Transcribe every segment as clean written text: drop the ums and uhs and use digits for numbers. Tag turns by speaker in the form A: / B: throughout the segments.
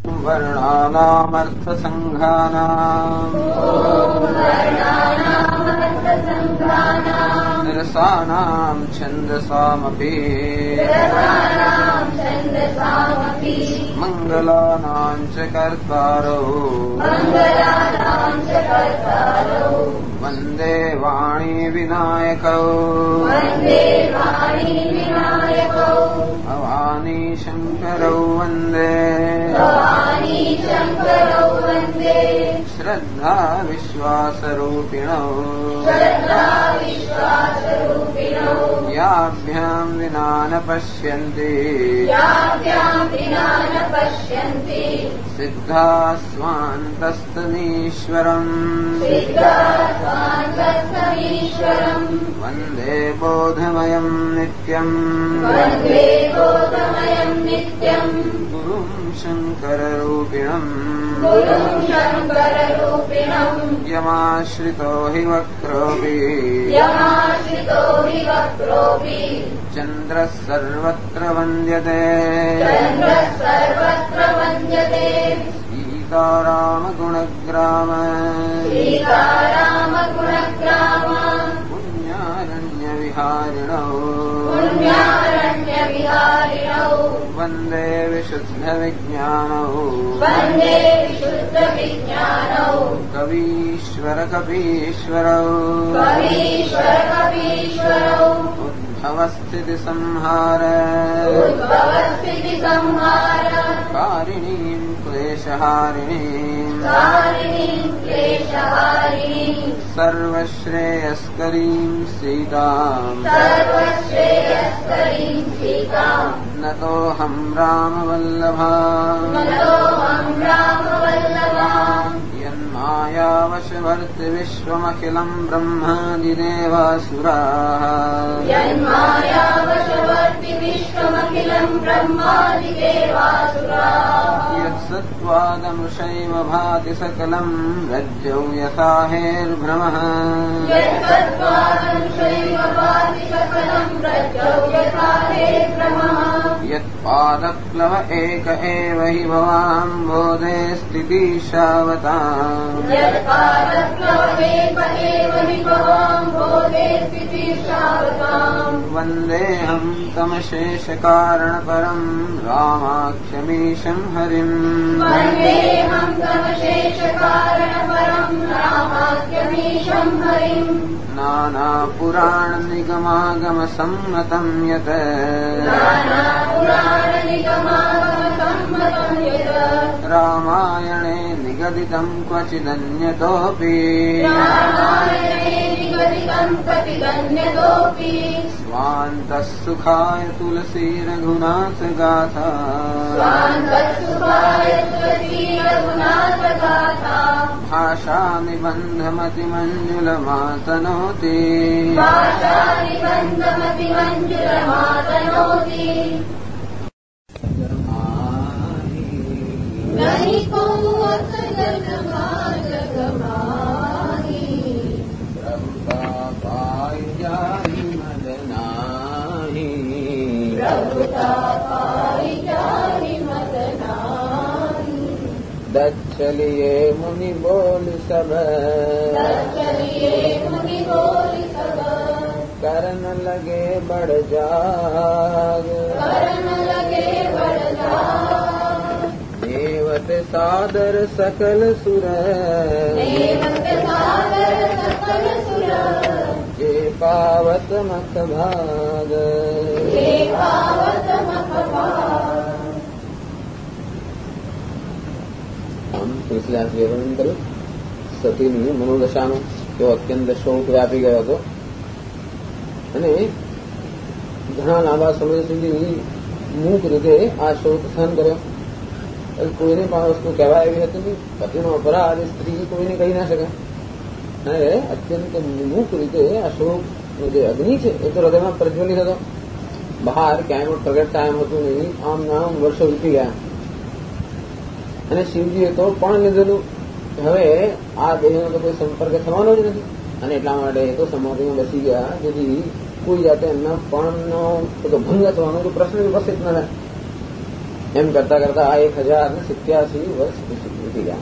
A: वर्णानामर्थसङ्घानाम् रसानाम् छन्दसामपि मङ्गलानाम् च कर्तारौ वन्दे वाणी विनायकौ भवानी शङ्करौ वन्दे श्रद्धा विश्वासरूपिणौ याभ्याम् विना न पश्यन्ति सिद्धा स्वान्तस्तमीश्वरम् वन्दे बोधमयम् नित्यम् गुरुम् शङ्कररूपिणम् यमाश्रितो हि वक्रोऽपि चन्द्रः सर्वत्र वन्द्यते सीतारामगुणग्राम पुण्यारण्यविहारिणौ वन्दे विशुद्धविज्ञानौ कवीश्वरकपीश्वरौ उद्भवस्थितिसंहार कारिणीम् क्लेशहारिणीम् सर्वश्रेयस्करीम् सीताम् नतोऽहम् रामवल्लभा यन्मायावशवर्ति विश्वमखिलम् ब्रह्मादिदेवासुराः यत्सत्त्वादमृषैव भाति सकलम् रज्जौ यथा हेर्भ्रमः यत्पादप्लव एक एव हि भवाम्भोधे स्थितिशावताम् वन्देऽहम् तमशेषकारणपरम् रामाख्यमीशम् हरिम् नानापुराणनिगमागमसम्मतम् यत् रामायणे निगदितम् क्वचिदन्यतोऽपि स्वान्तः सुखाय तुलसी रघुनाथ गाथा भाषा निबन्धमतिमञ्जुलमातनोति दच्छलिए मुनि बोल सब करन लगे बढ़ जाग देवत सादर सकल सुर जे पावत मत भाग તુલસીદાસ વર્ણન કર્યું સતીની મનોદશાનું તેઓ અત્યંત શોક વ્યાપી ગયો હતો અને ઘણા લાંબા સમય સુધી મૂક રીતે આ શોક સહન કર્યો. કોઈને પણ વસ્તુ કહેવાય એવી હતી નહીં. પતિનો અપરાધ સ્ત્રી કોઈને કહી ના શકે અને અત્યંત મૂક રીતે આ શોકનો જે અગ્નિ છે એ તો હૃદયમાં પ્રજ્વલિત હતો. બહાર ક્યાંય પણ પ્રગટ કાયમ હતું નહીં. આમ નામ વર્ષો વીતી ગયા અને શિવજીએ તો પણ લીધેલું. હવે આ દેહનો તો કોઈ સંપર્ક થવાનો જ નથી અને એટલા માટે તો સમાધિમાં બેસી ગયા જેથી કોઈ જાતે એમના પણનો ભંગ થવાનો તો પ્રશ્ન ઉપસ્થિત ન થાય. એમ કરતા કરતા 1087 વર્ષ વીતી ગયા.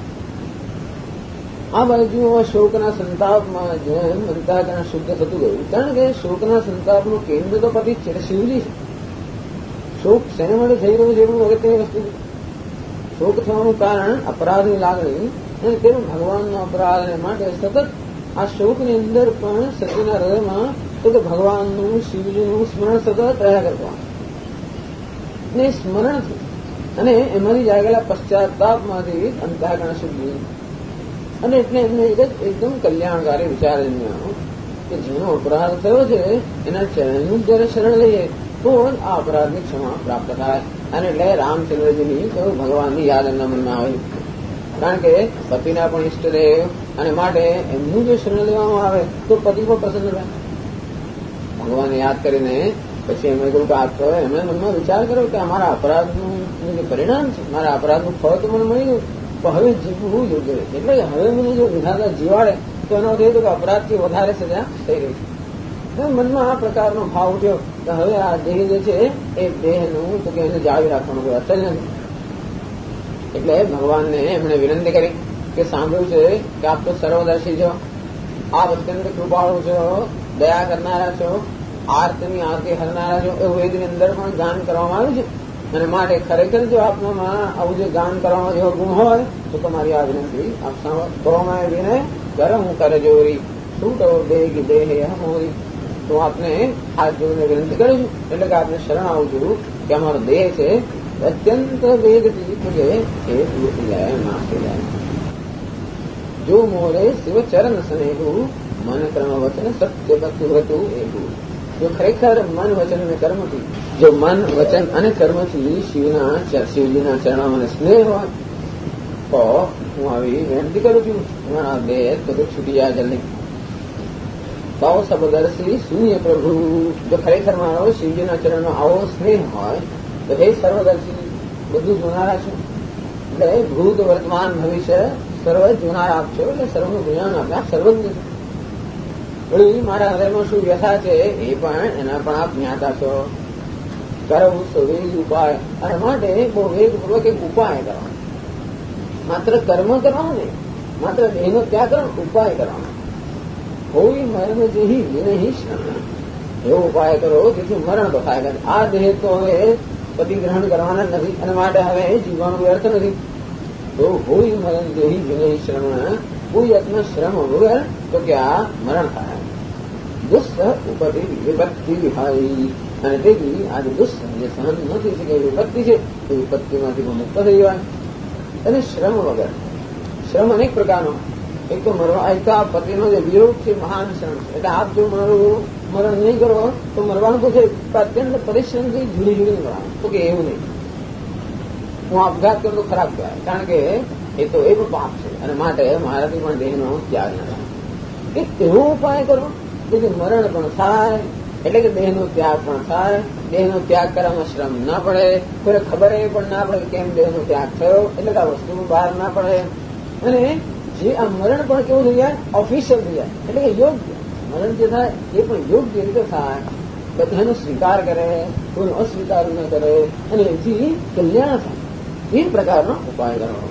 A: આ બાજુ શોકના સંતાપમાં જેમ અંતઃકરણ શુદ્ધ થતું ગયું, કારણ કે શોકના સંતાપનું કેન્દ્ર તો પતિ જ છે, શિવજી છે. શોક શેના માટે થઈ રહ્યો છે એ પણ અગત્યની વસ્તુ છે. શોક થવાનું કારણ અપરાધની લાગણી અને તેનું ભગવાનનો અપરાધ માટે સતત આ શોકની અંદર પણ સતીના હૃદયમાં તો કે ભગવાનનું શિવજીનું સ્મરણ સતત રહ્યા કરવાનું ને સ્મરણથી અને એમાંથી જાગેલા પશ્ચાતાપમાંથી અંતઃકરણ શુદ્ધિ. અને એટલે એમને એકદમ કલ્યાણકારી વિચાર જન્મ્યો કે જેનો અપરાધ થયો છે એના ચરણનું જયારે શરણ લઈએ તો આ અપરાધની ક્ષમા પ્રાપ્ત થાય. અને એટલે રામચંદ્રજીની કહ્યું ભગવાનની યાદ એમના મનમાં હોય, કારણ કે પતિના પણ ઈષ્ટદેવ અને માટે એમનું જો શરણ લેવામાં આવે તો પતિ પણ પ્રસન્ન રહે. ભગવાનને યાદ કરીને પછી એમણે કહ્યું કે આ એમણે મનમાં વિચાર કર્યો કે અમારા અપરાધનું જે પરિણામ છે, મારા અપરાધનું ફળ તો મને મળી ગયું, તો હવે જીવવું યોગ્ય છે. એટલે હવે મને જો વિધાતા જીવાડે તો એનો અર્થ એ હતો કે અપરાધથી વધારે સજા થઈ રહી છે. મનમાં આ પ્રકારનો ભાવ ઉઠ્યો કે હવે આ દેહ જે છે એ દેહનું તો કે એને જાળવી રાખવાનું કોઈ અર્થ જ નથી. એટલે ભગવાનને એમણે વિનંતી કરી કે સાંભળ્યું છે કે આપ તો સર્વદર્શી છો, આપ અત્યંત કૃપાળુ છો, દયા કરનારા છો, આરતીની આરતી હરનારા છો એવું વેદની અંદર પણ ગાન કરવામાં આવ્યું છે. અને માટે ખરેખર જો આપનામાં આવું જે ગાન કરવાનો જેવો ગુણ હોય તો તમારી આ વિનંતી આપ સાંભળવામાં આવીને ગરમ કરે જોરી છૂટો દેહ દેહ મોરી. તો આપને હાથ જોઈને વિનંતી કરું છું, એટલે કે આપને શરણ આવું છું કે અમારો દેહ છે અત્યંત વેગથી પૂજે એ તૂટી જાય, નાશી જાય. જો મોરે શિવ ચરણ સ્નેહું મન કર્મ વચન સત્ય ભક્તિ હતું એવું. જો ખરેખર મન વચન અને કર્મથી, જો મન વચન અને કર્મથી શિવજીના ચરણમાં મને સ્નેહ હોય તો હું આવી વિનંતી કરું છું મારા દેહ બધું છૂટી જાય જલ્દી. તો સબદર્શી શૂન્ય પ્રભુ, જો ખરેખર મારો શિવજીના ચરણનો આવો સ્નેહ હોય તો હે સર્વદર્શી બધું જોનારા છો, એટલે ભૂત વર્તમાન ભવિષ્ય સર્વ જોનારા આપ છો, એટલે સર્વનું જ્ઞાન આપ્યા સર્વજ્ઞ છો. વળી મારા હૃદયમાં શું વ્યથા છે એ પણ એના પણ આપ જ્ઞાતા છો. કરવું સુવેગ ઉપાય, અને માટે બહુ વેગપૂર્વક એક ઉપાય કરવાનો, માત્ર કર્મ કરવાનો નહીં, માત્ર દેહનો ત્યાગ કરવાનો, ઉપાય કરવાનો. કોઈ મરણ જેહી વિનહી શરણ, એવો ઉપાય કરો જેથી મરણ તો થાય. આ દેહ તો હવે પતિ ગ્રહણ કરવાના નથી અને માટે હવે જીવવાનો વ્યર્થ નથી. તો હોય મરણ જેહી વિનહી શરણ, કોઈ યત્ન શ્રમ વગર તો કે આ મરણ થાય. દુસ્સહ ઉપતિ વિપત્તિ વિહારી, અને તેથી આજે દુસ્સહ જે સહન નથી શકે વિપત્તિ છે એ વિપત્તિમાંથી મુક્ત થઈ જાય. અને શ્રમ વગર, શ્રમ અનેક પ્રકારનો, એક તો મરવા, એક તો આ પતિનો જે વિરોધ છે મહાન શ્રમ છે. એટલે આપ જો મારું મરણ નહીં કરો તો મરવાનું તો છે, અત્યંત પરિશ્રમથી જુદી જુદી કરવાનું, તો કે એવું નહીં હું આપઘાત કરું તો ખરાબ કહેવાય, કારણ કે એ તો એ પણ પાપ છે. અને માટે મારાથી પણ દેહનો ત્યાગ ન થાય. એક એવો ઉપાય કરો જેથી મરણ પણ થાય, એટલે કે દેહનો ત્યાગ પણ થાય, દેહનો ત્યાગ કરવામાં શ્રમ ના પડે, કોઈ ખબર એ પણ ના પડે કેમ દેહનો ત્યાગ થયો, એટલે કે આ વસ્તુ બહાર ના પડે. અને જે આ મરણ પણ કેવું થઈ જાય, ઓફિશિયલ થઈ જાય, એટલે કે યોગ્ય મરણ જે થાય એ પણ યોગ્ય રીતે થાય, બધાનો સ્વીકાર કરે, કોઈનો અસ્વીકાર ન કરે, અને એથી કલ્યાણ થાય. એ પ્રકારનો ઉપાય કરવાનો.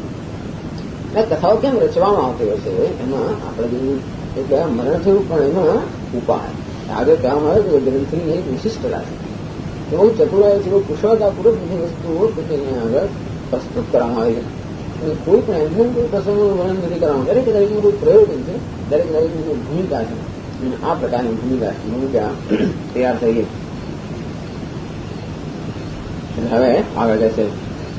A: કથાઓ કેમ રચવામાં આવતી હોય છે એમાં આપણે જોયું, એટલે મરણ થયું પણ એમાં ઉપાય આગળ કહેવામાં આવે કે ગ્રંથની એક વિશિષ્ટતા છે. બહુ ચતુરાઈ છે, બહુ કુશળતાપૂર્વક બધી વસ્તુઓ અહીંયા આગળ પ્રસ્તુત કરવામાં આવી છે. અને કોઈ પણ એમને કોઈ પ્રસંગનું વર્ણન નથી કરવામાં, દરેક દરેકનું કોઈ પ્રયોજન છે, દરેક દરેકની કોઈ ભૂમિકા છે, અને આ પ્રકારની ભૂમિકા તૈયાર થઈ ગઈ. હવે આગળ જશે.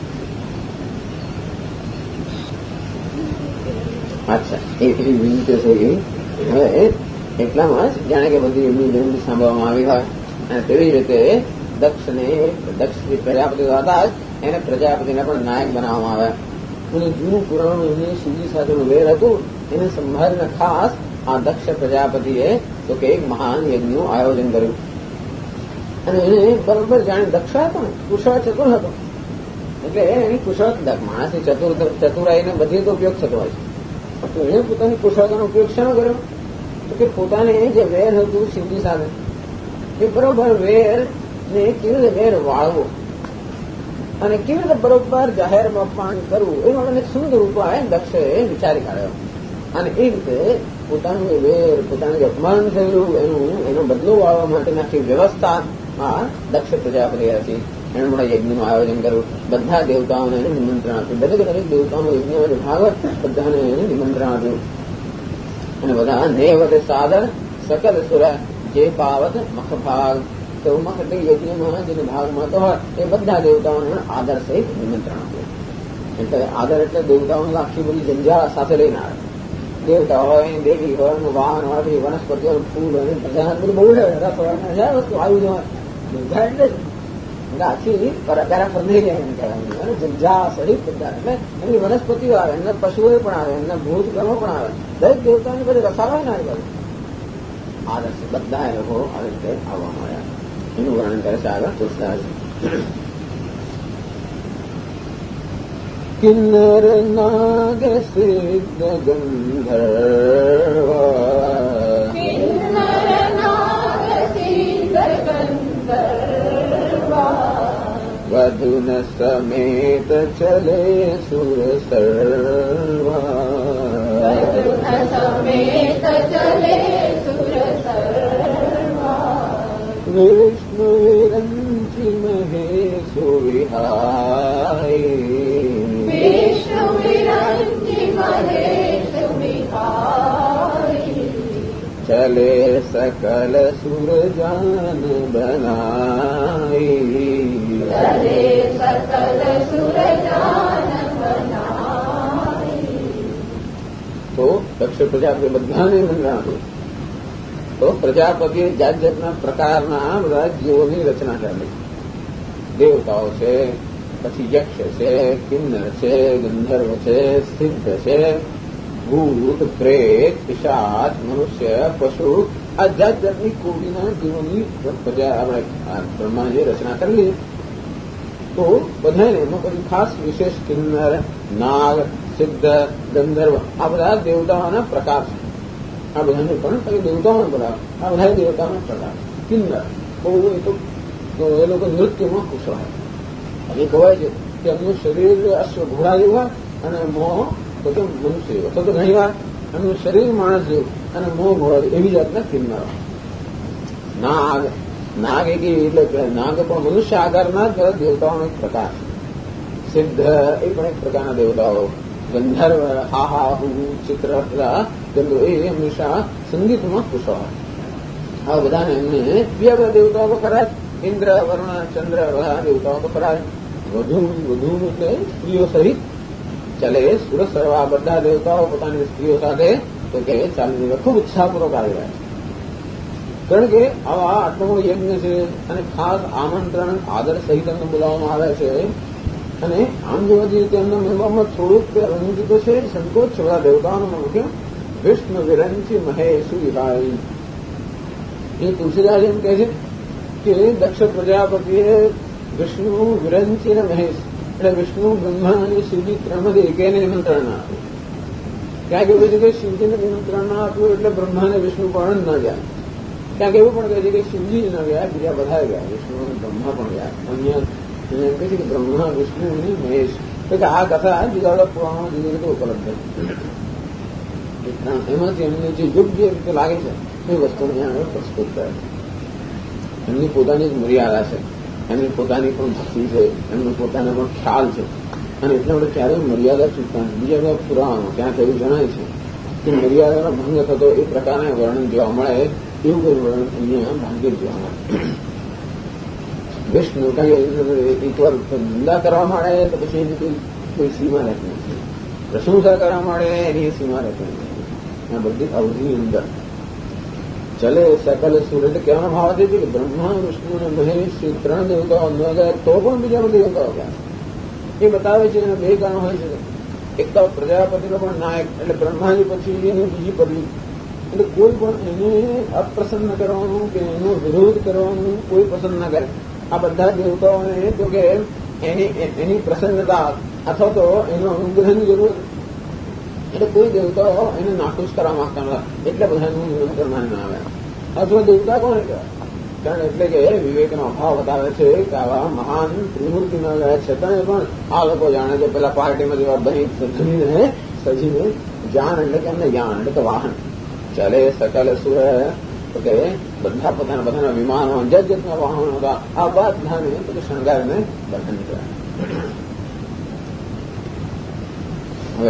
A: અચ્છા, એટલી વિનંતીઓ થઈ ગઈ. હવે એટલામાં જ જાણે કે બધી એમની વિનંતી સાંભળવામાં આવી હોય. અને તેવી રીતે દક્ષ પ્રજાપતિ હતા જ એને પ્રજાપતિને પણ નાયક બનાવવામાં આવ્યા. અને જૂનું પુરાણું એમને શિવજી સાથેનું વેર હતું એને સંભાળીને ખાસ આ દક્ષ પ્રજાપતિએ તો કે એક મહાન યજ્ઞનું આયોજન કર્યું. અને એને બરોબર જાણે દક્ષ હતો ને કુશળ ચતુર હતો, એટલે એની કુશળ માણસની ચતુરાઈને બધી તો ઉપયોગ થતો હોય છે. તો એને પોતાની કુશળતાનો ઉપયોગ શાનો કર્યો, તો કે પોતાને જે વેર હતું શિવજી સાથે એ બરોબર વેર ને કેવી રીતે વેર વાળવો અને કેવી રીતે બરોબર જાહેરમાં અપમાન કરવું એનો મને સુંદર ઉપાય દક્ષે વિચારી કાઢ્યો. અને એ રીતે પોતાનું વેર, પોતાનું અપમાન થયેલું એનો બદલો વાળવા માટેની આખી વ્યવસ્થામાં દક્ષ પ્રજાપતિ હતી. એણે મોટા યજ્ઞનું આયોજન કર્યું. બધા દેવતાઓને એને નિમંત્રણ આપ્યું. દરેક દેવતાઓનો યજ્ઞ ભાગ બધાને એને નિમંત્રણ આપ્યું. અને બધા નેવત સાદર સકલ સુર જે પાવત મખ ભાગ તો મખ એટલે યજ્ઞમાં જેને ભાગ મળતો હોય એ બધા દેવતાઓને આદર સહિત નિમંત્રણ આપ્યું. એટલે આદર એટલે દેવતાઓને આખી બધી જંજાળ સાથે લઈને આવે. દેવતા હોય, દેવી હોય, વાહન હોય, વનસ્પતિઓ, ફૂલ હોય, બધા બધું બહુ હજાર વસ્તુ આવ્યું હોય. બધા એટલે આખી પેરા પર નહીં જાય એમ કહેવાય. જંજા સહિત બધા એટલે એમની વનસ્પતિઓ આવે, એમના પશુઓ પણ આવે, એમના ભૂત ગણો પણ આવે. દરેક દેવતાની બધી રસાવાય ને આવી બાજુ આદર્શ બધા એ લોકો આવી રીતે આવવા મળ્યા. એનું વર્ણન કરે છે આગળ તુલસીદાસ. કિન્નર નાગ સિદ્ધ ગંધર્વ વધુન સમેત ચલે સુર સર્વા વિષ્ણુ વિરંચિ મહેશો ચલે સકલ સુરજાન બનાઈ. તો દક્ષ પ્રજાપતિ બધાને મંત્રણ આપ્યું. તો પ્રજાપતિએ જાત જાતના પ્રકારના બધા જીવોની રચના કરેલી. દેવતાઓ છે, પછી યક્ષ છે, કિન્નર છે, ગંધર્વ છે, સિદ્ધ છે, ભૂત, પ્રેત, પિશાચ, મનુષ્ય, પશુ આ જાત જાતની કોટીના જીવોની પ્રજા આપણે બ્રહ્માજીએ રચના કરેલી. તો બધાને એમાં પછી ખાસ વિશેષ કિન્નર, નાગ, સિદ્ધ, ગંધર્વ આ બધા દેવતાઓના પ્રકાર છે. આ બધાને પણ પછી દેવતાઓના પ્રકાર, આ બધા દેવતાઓના પ્રકાર. કિન્નર બહુ એ તો એ લોકો નૃત્યમાં ખુશ હોય. એ કહેવાય છે કે એમનું શરીર અશ્વ ઘોડા જેવું હોય અને મોં તો મનુષ્ય જેવું. તો ઘણી વાર એમનું શરીર માણસ જેવું અને મોં ઘોડા એવી જાતના કિન્નર. નાગ નાગ એટલે નાગ પણ મનુષ્ય આકારના જ દેવતાઓનો એક પ્રકાર. સિદ્ધ એ પણ એક પ્રકારના દેવતાઓ. ગંધર્વ હા હા હું ચિત્ર ગંધર્વ એ હંમેશા સંગીતમાં ખુશ હોય. આ બધાને એમને બીજા બધા દેવતાઓ તો ખરા. ઇન્દ્ર, વરુણ, ચંદ્ર બધા દેવતાઓ તો ખરા. વધુ એટલે સ્ત્રીઓ સહિત ચાલે સુર સર્વા બધા દેવતાઓ પોતાની સ્ત્રીઓ સાથે તો કે ચાલી ખૂબ ઉત્સાહપૂર્વક આવી રહ્યા છે. કારણ કે આવા આટલો મોટો યજ્ઞ છે અને ખાસ આમંત્રણ આદર સહિત એમને બોલાવવામાં આવે છે. અને આમ જોવા જઈએ તો એમના મનમાં થોડુંક રંગ તો છે, સંકોચ છે. બધા દેવતાઓનો મુખ્ય વિષ્ણુ વિરંચી મહેશુ વિહારી. એ તુલસીદાસ એમ કહે છે કે દક્ષ પ્રજાપતિએ વિષ્ણુ, વિરંચી અને મહેશ એટલે વિષ્ણુ, બ્રહ્મા અને શિવજી ત્રણમાંથી એકેયને નિમંત્રણ ના આપ્યું. ક્યાંક એવું છે કે શિવજીને નિમંત્રણ ના આપ્યું એટલે બ્રહ્માને વિષ્ણુ પણ ના ગયા. ક્યાંક એવું પણ કહે છે કે શિવજી ન ગયા, બીજા બધા ગયા, વિષ્ણુ અને બ્રહ્મા પણ ગયા. અહીંયા એમ કહે છે કે બ્રહ્મા, વિષ્ણુ અને મહેશ. તો કે આ કથા બીજા બધા પુરાણો જુદી રીતે ઉપલબ્ધ છે. એમાંથી એમને જે યોગ્ય રીતે લાગે છે એ વસ્તુને અહીંયા પ્રસ્તુત કરે છે. એમની પોતાની જ મર્યાદા છે, એમની પોતાની પણ ભક્તિ છે, એમનો પોતાનો પણ ખ્યાલ છે. અને એટલે આપણે ક્યારેય મર્યાદા ચૂકતા નથી. બીજા બધા પુરાણો ક્યાંક એવું જણાય છે કે મર્યાદાનો ભંગ થતો એ પ્રકારના વર્ણન જોવા મળે. એવું કોઈ વર્ણન અહીંયા ભાગ્યે જોવા મળે. વિષ્ણુ એકવાર નિંદા કરવા માંડે તો પછી એની કોઈ સીમા રહેતી નથી. પ્રશંસા કરવા માંડે એની સીમા રહેતી નથી. આ બધી અવધિની અંદર ચલે સકલ સુર. એટલે કહેવાનો ભાવ છે કે બ્રહ્મા, વિષ્ણુ અને મહેશ ત્રણ દેવતાઓ ન ગયા તો પણ બીજા બધા દેવતાઓ ગયા. એ બતાવે છે એના બે કારણો હોય છે. એક તો પ્રજાપતિનો પણ નાયક એટલે બ્રહ્માજી પછી એની બીજી પદવી. એટલે કોઈ પણ એને અપ્રસન્ન કરવાનું કે એનો વિરોધ કરવાનું કોઈ પસંદ ના કરે. આ બધા દેવતાઓને તો કે એની પ્રસન્નતા અથવા તો એનો અનુગ્રહની જરૂર. એટલે કોઈ દેવતાઓ એને નાખુશ કરવા માંગતા નથી. એટલે બધા એનું નિમંત્રણ ના આવે. અથવા દેવતા કોને કહેવાય? કારણ એટલે કે વિવેકનો અભાવ બતાવે છે કે આવા મહાન ત્રિમૂર્તિના ગયા છતાંય પણ આ લોકો જાણે છે પેલા પાર્ટીમાં જેવા બની સજીને જાણ એટલે કે એમને જ્ઞાન એટલે કે વાહન ચાલે સકલ સુર તો કે બધા બધાના વિમાનો જગતના વાહનો હતા આ બધાને બધું શણગારને બંધન કર્યા. હવે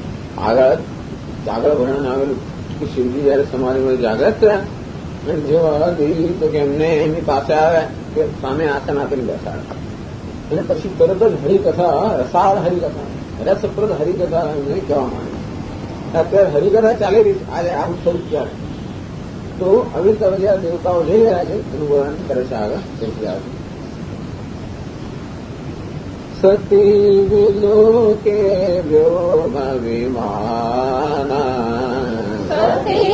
A: આગળ વર્ણન આવેલું કે શિવજી જયારે સમાધિમાં જાગ્રત થયા અને જેવા દેવી તો કે એમને એમની પાસે આવ્યા કે સામે આસન આપીને બેસાડે અને પછી તરત જ હરિકથા રસાળ હરિકથા રસપ્રદ હરિકથા એમને કહેવા માંગે. અત્યારે હરિકથા ચાલી રહી છે આજે આવું સ્વરૂપ ત્યારે તો આવી રીતે બધા દેવતાઓ જઈ રહ્યા છે એનું વર્ણન કરે છે આગળ સતી વિલોકે વ્યોમ વિમાના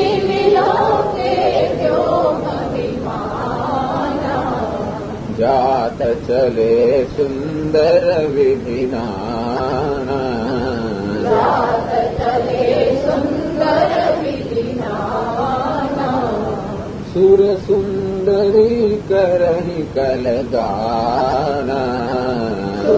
A: જાત ચલે સુંદર વિધિના સુર સુંદરી કરહી કલગાના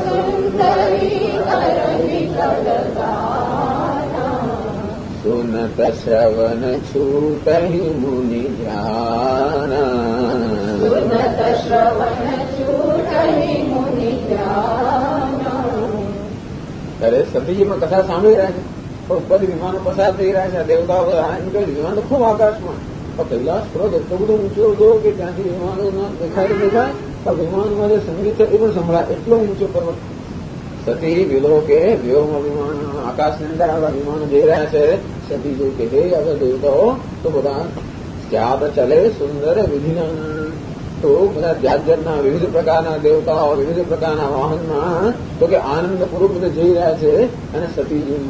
A: સુનત શ્રવણ છૂટહી મુનિ ત્યારે સતીજીમાં કથા સાંભળી રહ્યા છે પણ ઉપર વિમાનો પસાર થઈ રહ્યા છે દેવતાઓ વિમાન તો ખૂબ આકાશમાં કૈલાસ સ્ત્રોત એટલો બધો ઊંચો હતો કે ત્યાંથી વિમાનો દેખાય પણ વિમાનમાં જે સંગીત છે એ પણ સંભળાય એટલો ઊંચો પર્વત. સતી વિલોકે વ્યોમ વિમાન આકાશની અંદર આવા વિમાનો જઈ રહ્યા છે. સતી જો કે હવે દેવતાઓ તો બધા ત્યાં ચલે સુંદર વિધિના તો બધા જાતના વિવિધ પ્રકારના દેવતાઓ વિવિધ પ્રકારના વાહનમાં તો કે આનંદપૂર્વક બધા જઈ રહ્યા છે. અને સતીજી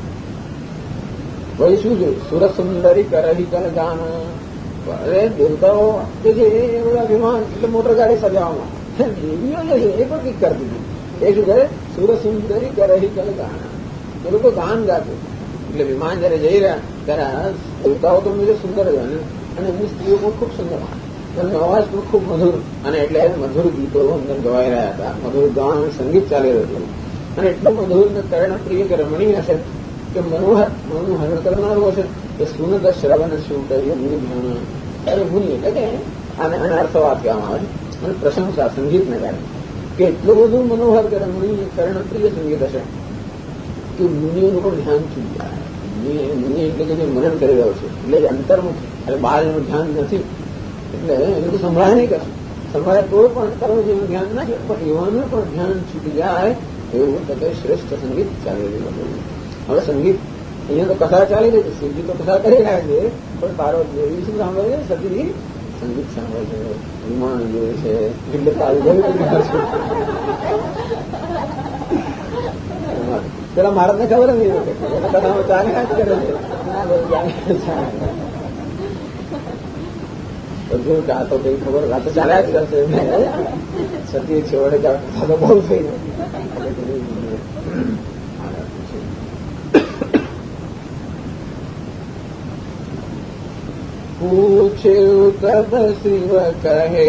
A: વહી શું જોયું સુર સુંદરી કરહી કલગાન અરે દેવતાઓ જે છે એ બધા વિમાન એટલે મોટર ગાડી સજાવવામાં દેવીઓ જે છે એ પણ કંઈક કરતી હતી. એ શું કરે સુર સુંદરી કરહી કલગાન એ લોકો ગાન ગાતું એટલે વિમાન જયારે જઈ રહ્યા ત્યારે દેવતાઓ તો મુજબ સુંદર જ અને એમની સ્ત્રીઓ પણ ખૂબ સુંદર એમનો અવાજ પણ ખૂબ મધુર અને એટલે મધુર ગીતો અંદર ગવાઈ રહ્યા હતા. મધુર ગાન સંગીત ચાલી રહ્યું હતું અને એટલું મધુર ને કર્ણપ્રિય કે રમણીય હશે કે મનનું હરણ કરનારું હશે કે સુનત શ્રવણ શું કરીએ મુનિ ભણ ત્યારે મુનિ એટલે કે આને અર્થવાદ કહેવામાં આવે છે અને પ્રશંસા સંગીતને કારણે કે એટલું બધું મનોહર કે રમણીય કર્ણપ્રિય સંગીત હશે કે મુનિઓનું પણ ધ્યાન છૂટી જાય. મુનિ એટલે કે જે મનન કરી રહ્યો છે એટલે અંતર્મુખ એટલે બહાર એનું ધ્યાન નથી એટલે એને તો સંભળાય નહીં કશું સંભળાય તો પણ અંતરનું જેનું ધ્યાન ના પણ એવાનું પણ ધ્યાન છૂટી જાય એવું તો શ્રેષ્ઠ સંગીત ચાલી રહ્યું હતું. હવે સંગીત અહીંયા તો કથા ચાલી રહી છે શિવજી તો કથા કરી રહ્યા છે પણ તારો દેવી શું સાંભળે છે સતી સંગીત સાંભળે છે વિમાન જોયું છે એટલે તારી પેલા મહારાજને ખબર નહીં કથામાં ચાલ્યા જ કરે છે બધું આ તો કઈ ખબર આ તો ચાલ્યા જ કરશે સતી છેવડે કથા તો બહુ થઈ પૂછ્યું તબ શિવ કહે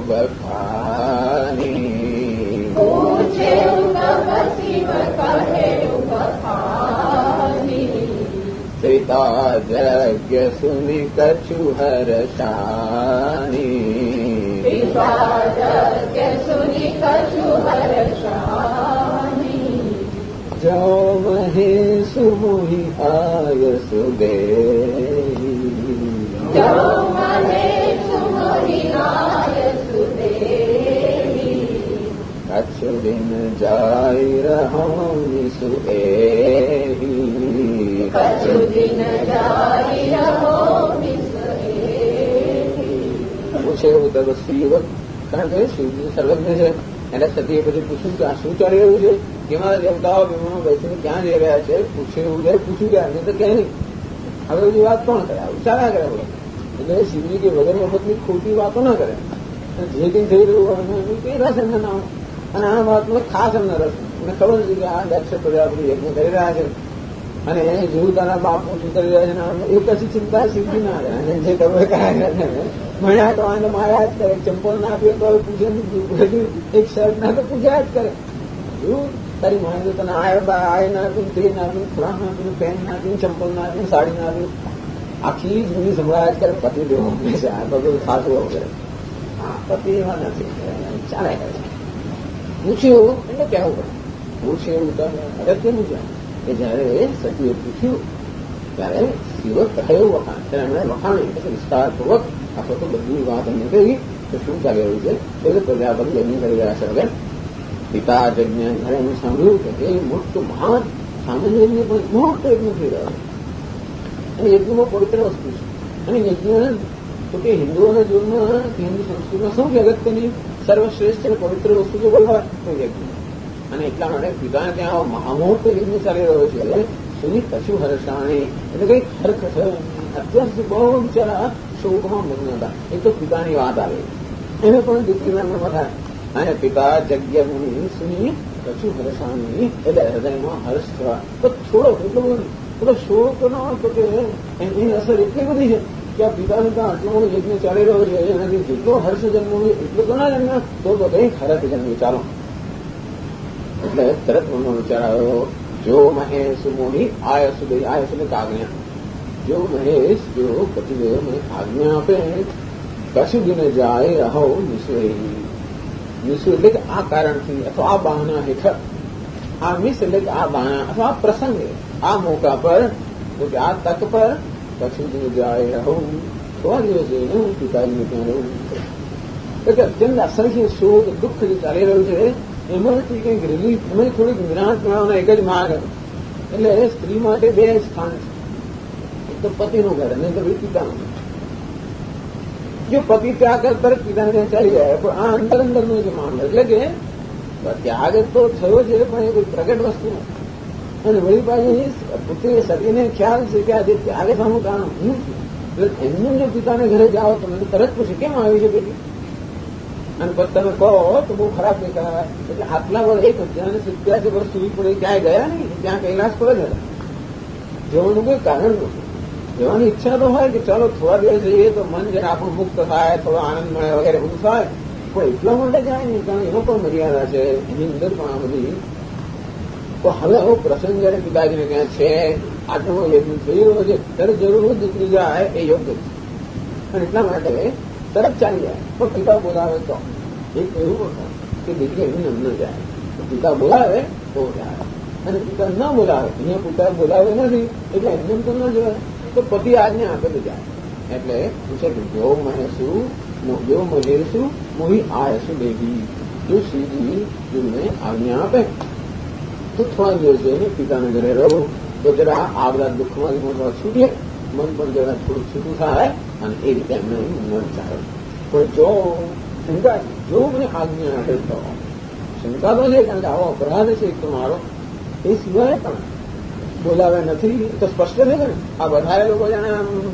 A: ત્રિતા જગ્ય સુનિ કછુ હર્ષાની જો મહેશુ મોહિ આય સુદેવી કચ્છ દિન જાય રહો સુએહી પૂછે એવું તબ શિવ કારણ કે શિવજી સર્વજ્ઞ છે એને સતીએ પછી પૂછ્યું કે આ શું ચાલી રહ્યું છે કેમાં દેવતાઓ વિમાનો બેસીને ક્યાં જઈ રહ્યા છે પૂછે એવું જાય પૂછ્યું કે આને તો ક્યાંય નહીં હવે બધી વાત કોણ કરે વિચારા કરે એટલે શિવજી કે વગર વખતની ખોટી વાતો ના કરે જે કંઈ થઈ રહ્યું હોય એનું કઈ રસ એમને ના હોય અને આ વાતનો ખાસ એમને રસ મને ખબર નથી કે આ દક્ષ પ્રજાપતિ યજ્ઞ કરી રહ્યા છે અને જેવું તારા બાપ ઓછું કરી રહ્યા છે એ પછી ચિંતા સીધી ના રહે. જે તમે કરાય ભણ્યા તો આને માર્યા જ કરે, ચંપલ ના આપ્યો તો પૂછે નહીં, એક શર્ટ ના તો પૂછ્યા જ કરે. એવું તારી માને તને આ ના આપ્યું, તે ના આપ્યું, ફ્રાક ના આપ્યું, પેન્ટ ના આપ્યું, ચંપલ ના આપ્યું, સાડી ના આપ્યું, આખી જૂની સંભળાયા જ કરે. પતિ દેવો હંમેશા આ બધું ખાતું આવું કરે. પતિ એવા નથી, ચાલે કરે. પૂછ્યું એટલે કહેવું પડે. પૂછ્યું એવું તો અગત્યનું છે કે જયારે સતીએ પૂછ્યું ત્યારે શિવ કહ્યું વખાણ, ત્યારે એમણે વખાણી પછી વિસ્તારપૂર્વક અથવા તો બધી વાત એમને કહી કે શું ચાલી રહ્યું છે. એટલે પ્રજાપતિ યજ્ઞ કરી રહ્યા છે. હવે પિતા યજ્ઞ જયારે એમને સાંભળ્યું કે એ મોટું મહાન સામાન્ય યજ્ઞ પણ મોટો યજ્ઞ થઈ રહ્યો છે અને યજ્ઞમાં પવિત્ર વસ્તુ છે. અને યજ્ઞ તો કે હિન્દુઓના જીવનમાં હિન્દુ સંસ્કૃતિમાં સૌથી અગત્યની સર્વશ્રેષ્ઠ અને પવિત્ર વસ્તુ જો બોલવા તો યજ્ઞ. અને એટલા માટે પિતાને ત્યાં મહામોટો યજ્ઞ ચાલી રહ્યો છે. એટલે સુની કશું હર્ષાણી એટલે કઈ હરખ થયો. અત્યાર સુધી બહુ બિચારા શોકમાં મગ્ન હતા. એ તો પિતાની વાત આવે એને પણ દીકરીના મનમાં થાય. અને પિતા જગ્ય મુનિ સુની કશું હર્ષાણી એટલે હૃદયમાં હર્ષ થવા. તો થોડો એટલો બધો થોડો શોક ન તો કે એની અસર એટલી બધી છે કે આ પિતાને ત્યાં આટલો બધો યજ્ઞ ચાલી રહ્યો છે એનાથી જેટલો હર્ષ જન્મ્યો એટલો તો ના જન્મ્યો તો કંઈક હરખ જન્મ્યું. ચાલો એટલે તરત મનનો વિચાર આવ્યો, જો મહેશ મોહી આયસ દે, આયસ એટલે આજ્ઞા. જો મહેશ જો પતિદેવ મને આજ્ઞા આપે કશું દિને જાય રહો નિશુ. નિશુ એટલે કે આ કારણથી અથવા આ બહાના હેઠળ, આ મિસ એટલે કે આ બહાના અથવા આ પ્રસંગે, આ મોકા પર તો કે આ તક પર કશું દિને જાય રહો, થોડા દિવસ જઈને હું પિતાજીને ત્યાં રહું. એટલે અત્યંત અસંખ્ય શોક દુઃખ જે ચાલી રહ્યું છે એમાંથી કંઈક રિલીફ, એમાં થોડીક નિરાશ મેળવવાનો એક જ માર્ગ હતો. એટલે સ્ત્રી માટે બે સ્થાન છે, એક તો પતિનું ઘર અને પિતાનું. જો પતિ ત્યાગ તરત પિતાને ત્યાં ચાલી જાય પણ આ અંદર અંદરનો જે મામલો એટલે કે ત્યાગ તો થયો છે પણ એ કોઈ પ્રગટ વસ્તુ અને વળી પાછી પુત્રી સતીને ખ્યાલ છે કે આજે ત્યાગે સામું કારણ હું છું. એટલે એમનું જો પિતાને ઘરે જાઓ તો મને તરત પૂછે કેમ આવી છે પેલી, અને પછી તમે કહો તો બહુ ખરાબ દેખાય. એટલે આટલા વર્ષ 1087 વર્ષ સુધી પણ એ ક્યાંય ગયા નહીં, ત્યાં કૈલાસ પર જ હતા. જવાનું કોઈ કારણ નતું. જવાની ઈચ્છા તો હોય કે ચાલો થોડા દિવસ જઈએ તો મન જરા આપણું મુક્ત થાય, થોડો આનંદ મળે વગેરે બધું થાય, પણ એટલા માટે જાય નહીં કારણ એનો પણ મર્યાદા છે એની અંદર પણ આ બધી. તો હવે આવો પ્રસંગ જયારે પિતાજીને ત્યાં છે, આટલો યજ્ઞ થઈ રહ્યો છે, ત્યારે જરૂર દીકરી જાય એ યોગ્ય છે. અને એટલા માટે તરત ચાલી જાય. પણ પિતા બોલાવે તો એક એવું કે દીકરી એમને ન જાય. પિતા બોલાવે તો જાય અને પિતા ન બોલાવે, અહીંયા પિતા બોલાવે નથી એટલે એમને તો ન જવાય. તો પતિ આજ્ઞા આપે તો જાય. એટલે પૂછે કે જો મહેશું જો મહેશું મોહી આયશું દેવી, જો શ્રીજી જો મને આજ્ઞા આપે તો થોડા દિવસ જઈને પિતાને ઘરે રહો તો જરા આ બધા દુઃખમાંથી થોડા છૂટીએ, મન પણ જરા થોડું છૂટું થાય અને એ રીતે એમને મન ચાલે. પણ જો શંકા જો મને આજ્ઞા આપે તો શંકા તો છે કારણ કે આવો અપરાધ છે એક તો મારો, એ સિવાય પણ બોલાવે નથી તો સ્પષ્ટ છે ને. આ વધારે લોકો જાણે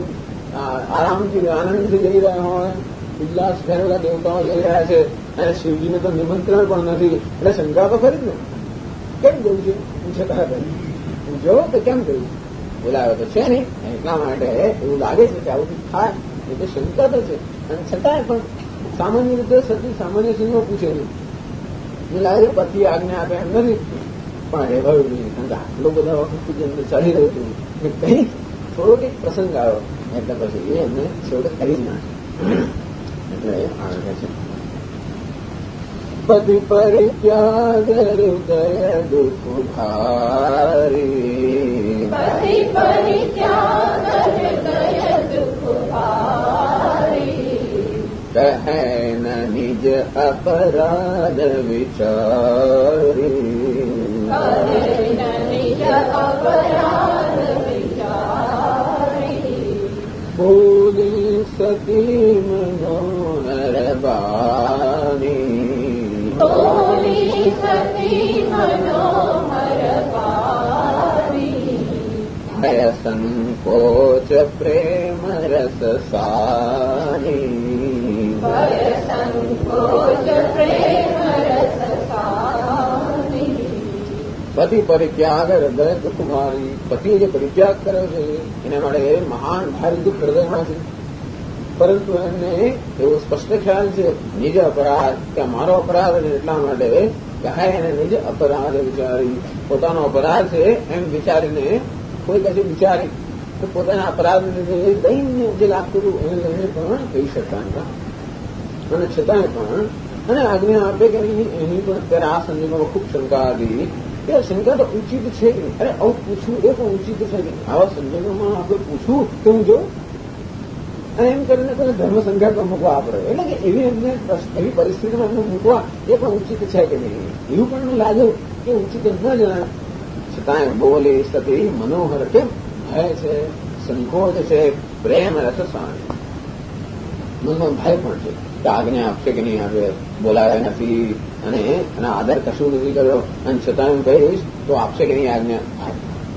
A: આરામથી આનંદથી જઈ રહ્યા હોય, ઉલ્લાસ ભરેલા દેવતાઓ જઈ રહ્યા છે અને શિવજીને તો નિમંત્રણ પણ નથી એટલે શંકા તો ખરી જ ને. કેમ જવું છે પૂછે જો તો કેમ કહ્યું બોલાવે તો છે નહીં. એટલા માટે એવું લાગે છે કે આવું થાય એટલે શંકા તો છે. અને છતાંય પણ સામાન્ય રીતે સતી સામાન્ય સિંહમાં પૂછે છે. મને લાગે છે પતિ આજ્ઞા આપે એમ નથી પણ રહેવાયું નહીં કારણ કે આટલો બધા વખત જે અંદર ચાલી રહ્યું હતું ને કંઈક થોડો કંઈક પ્રસંગ આવ્યો એટલે પછી એ એમને છેવટે કરી જ નાખે. એટલે આગળ છે પતિ પરિત્યાગ હૃદય દુઃખ ભારી, પતિ પરિત્યાગ હૃદય દુઃખ ભારી, કહે ન નિજ અપરાધ વિચારી, કહે ન નિજ અપરાધ વિચારી, બોલી સતી મનોહર બાની, બોલી સતી મનોહર બાની, ભય સંકોચ પ્રેમ રસ સાની, ભય સંકોચ પ્રેમ રસ સાની, પતિ પરિત્યાગ હૃદય દુઃખભારી. પતિએ જે પરિત્યાગ કર્યો છે એના માટે મહાન ભારી દુઃખ હૃદયમાં છે. પરંતુ એમને એવો સ્પષ્ટ ખ્યાલ છે નિજ અપરાધ કે મારો અપરાધ છે, એટલા માટે કહાય એને નિજ અપરાધ વિચારી. પોતાનો અપરાધ છે એમ વિચારીને કોઈ કશું વિચારી તો પોતાના અપરાધ લીધે દૈન્ય જે લાગતું હતું એને લઈને પણ કહી શકતા હતા. અને છતાંય પણ અને આજ્ઞા આપે કે એની પણ અત્યારે આ સંજોગોમાં ખૂબ શંકા હતી કે શંકા તો ઉચિત છે કે અરે આવું પૂછવું એ પણ ઉચિત છે કે આવા સંજોગોમાં આપણે પૂછવું કે હું જોઉં અને એમ કરીને કોઈ ધર્મ સંઘર્ષમાં મૂકવા આપણે એટલે કે એવી પરિસ્થિતિમાં એમને મૂકવા એ પણ ઉચિત છે કે નહીં એવું પણ મને લાગ્યું કે ઉચિત ન જણાય. છતાંય બોલે સતી મનોહર કેમ ભય છે, સંકોચ છે, પ્રેમ રસસાણી. મનમાં ભય પણ છે કે આજ્ઞા આપશે કે નહીં આપે, બોલાયા નથી અને એના આદર કશું નથી કર્યો અને છતાં હું કહીશ તો આપશે કે નહીં આજ્ઞા.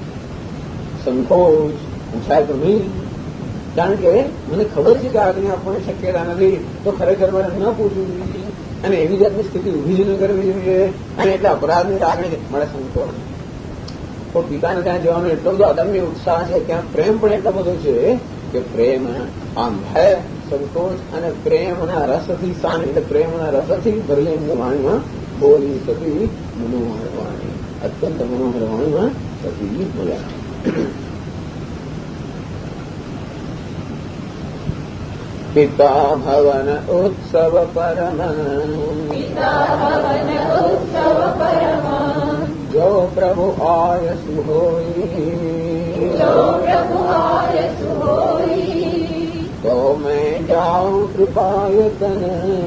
A: સંકોચ પૂછાય તો નહીં, કારણ કે મને ખબર છે કે આજ્ઞા આપવાની શક્યતા નથી તો ખરેખર મારે ન પૂછવું જોઈએ અને એવી જાતની સ્થિતિ ઉભી જ ન કરવી જોઈએ અને એટલે અપરાધની લાગણી છે મળે સંકોચ. તો પિતાને ત્યાં જવાનો એટલો બધો અદમ્ય ઉત્સાહ છે, ત્યાં પ્રેમ પણ એટલો બધો છે કે પ્રેમ આમ ભય, સંતોષ અને પ્રેમના રસથી શાન એટલે પ્રેમના રસથી ભરેલી એમની વાણીમાં બોલી સતી મનોહર વાણી, અત્યંત મનોહર વાણીમાં સતી બોલ્યા. પિતા ભવન ઉત્સવ પરમ જો પ્રભુ આયસુ હોઈ તો મેં જાઉં કૃપાયતન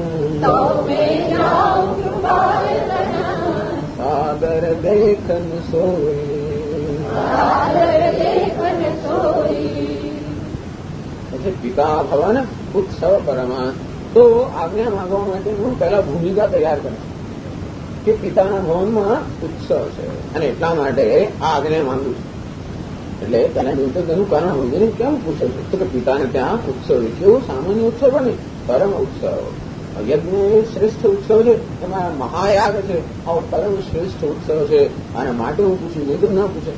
A: સાગર દેખન સોઈ. પિતા ભવન ઉત્સવ પરમા. તો આજ્ઞા માંગવા માટે હું પહેલા ભૂમિકા તૈયાર કરું કે પિતાના ભવનમાં ઉત્સવ છે અને એટલા માટે આ આજ્ઞા માંગુ છું. એટલે તેના દિવસે તેનું કારણ હોય ને કેમ પૂછે છે તો કે પિતાને ત્યાં ઉત્સવ છે. કેવું સામાન્ય ઉત્સવ પણ નહીં, પરમ ઉત્સવ. યજ્ઞ એ શ્રેષ્ઠ ઉત્સવ છે, એમાં મહાયાગ છે, આવો પરમ શ્રેષ્ઠ ઉત્સવ છે અને માટે હું પૂછું, નહીં તો ના પૂછે.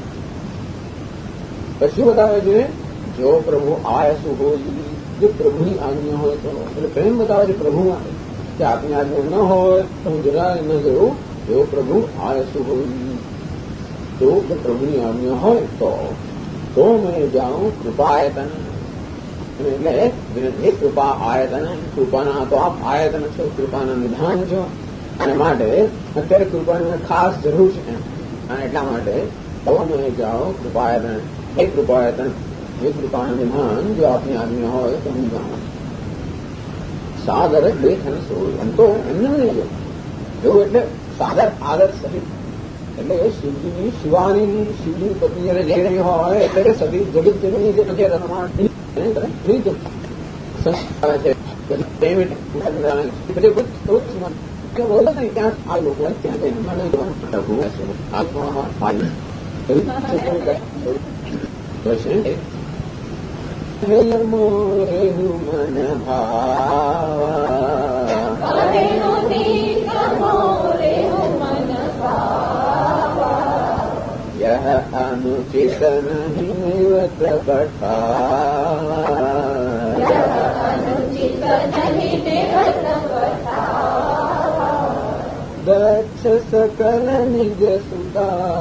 A: પછી બતાવે છે જો પ્રભુ આયસુ હોય, જો પ્રભુની આજ્ઞા હોય તો એટલે પ્રેમ બતાવે છે પ્રભુમાં કે આપની આજ્ઞા ન હોય તો હું જરાય ન જવું. જો પ્રભુ આયસુ હોય તો પ્રભુની આજ્ઞા હોય તો મેં જાઉં કૃપાયતન. એટલે એ કૃપા આયતન, કૃપાના તો આપ આયતન છો, કૃપાના નિધાન છો અને માટે અત્યારે કૃપાની ખાસ જરૂર છે અને એટલા માટે તો મેં જાઓ કૃપાયતન. એ કૃપાયતન એ કૃપાનું નિધાન જો આપની આજ્ઞા હોય તો હું જાઉં. સાદર લેખન સોય. એમ તો એમને નહીં જો એટલે સાદર આદર સહિત એટલે શિવજીની શિવાની શિવજીની પત્ની જયારે જઈ રહી હોય એટલે સદી જગત જમીની જે નથી રમાડ ત્યાં આ લોકો ત્યાં મન यह अनुचित नहीं दक्ष सकल निज सुता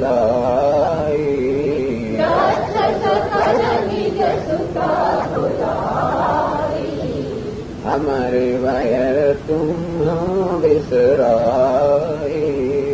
A: बोलाई हमारे वायर तुम बिसराई.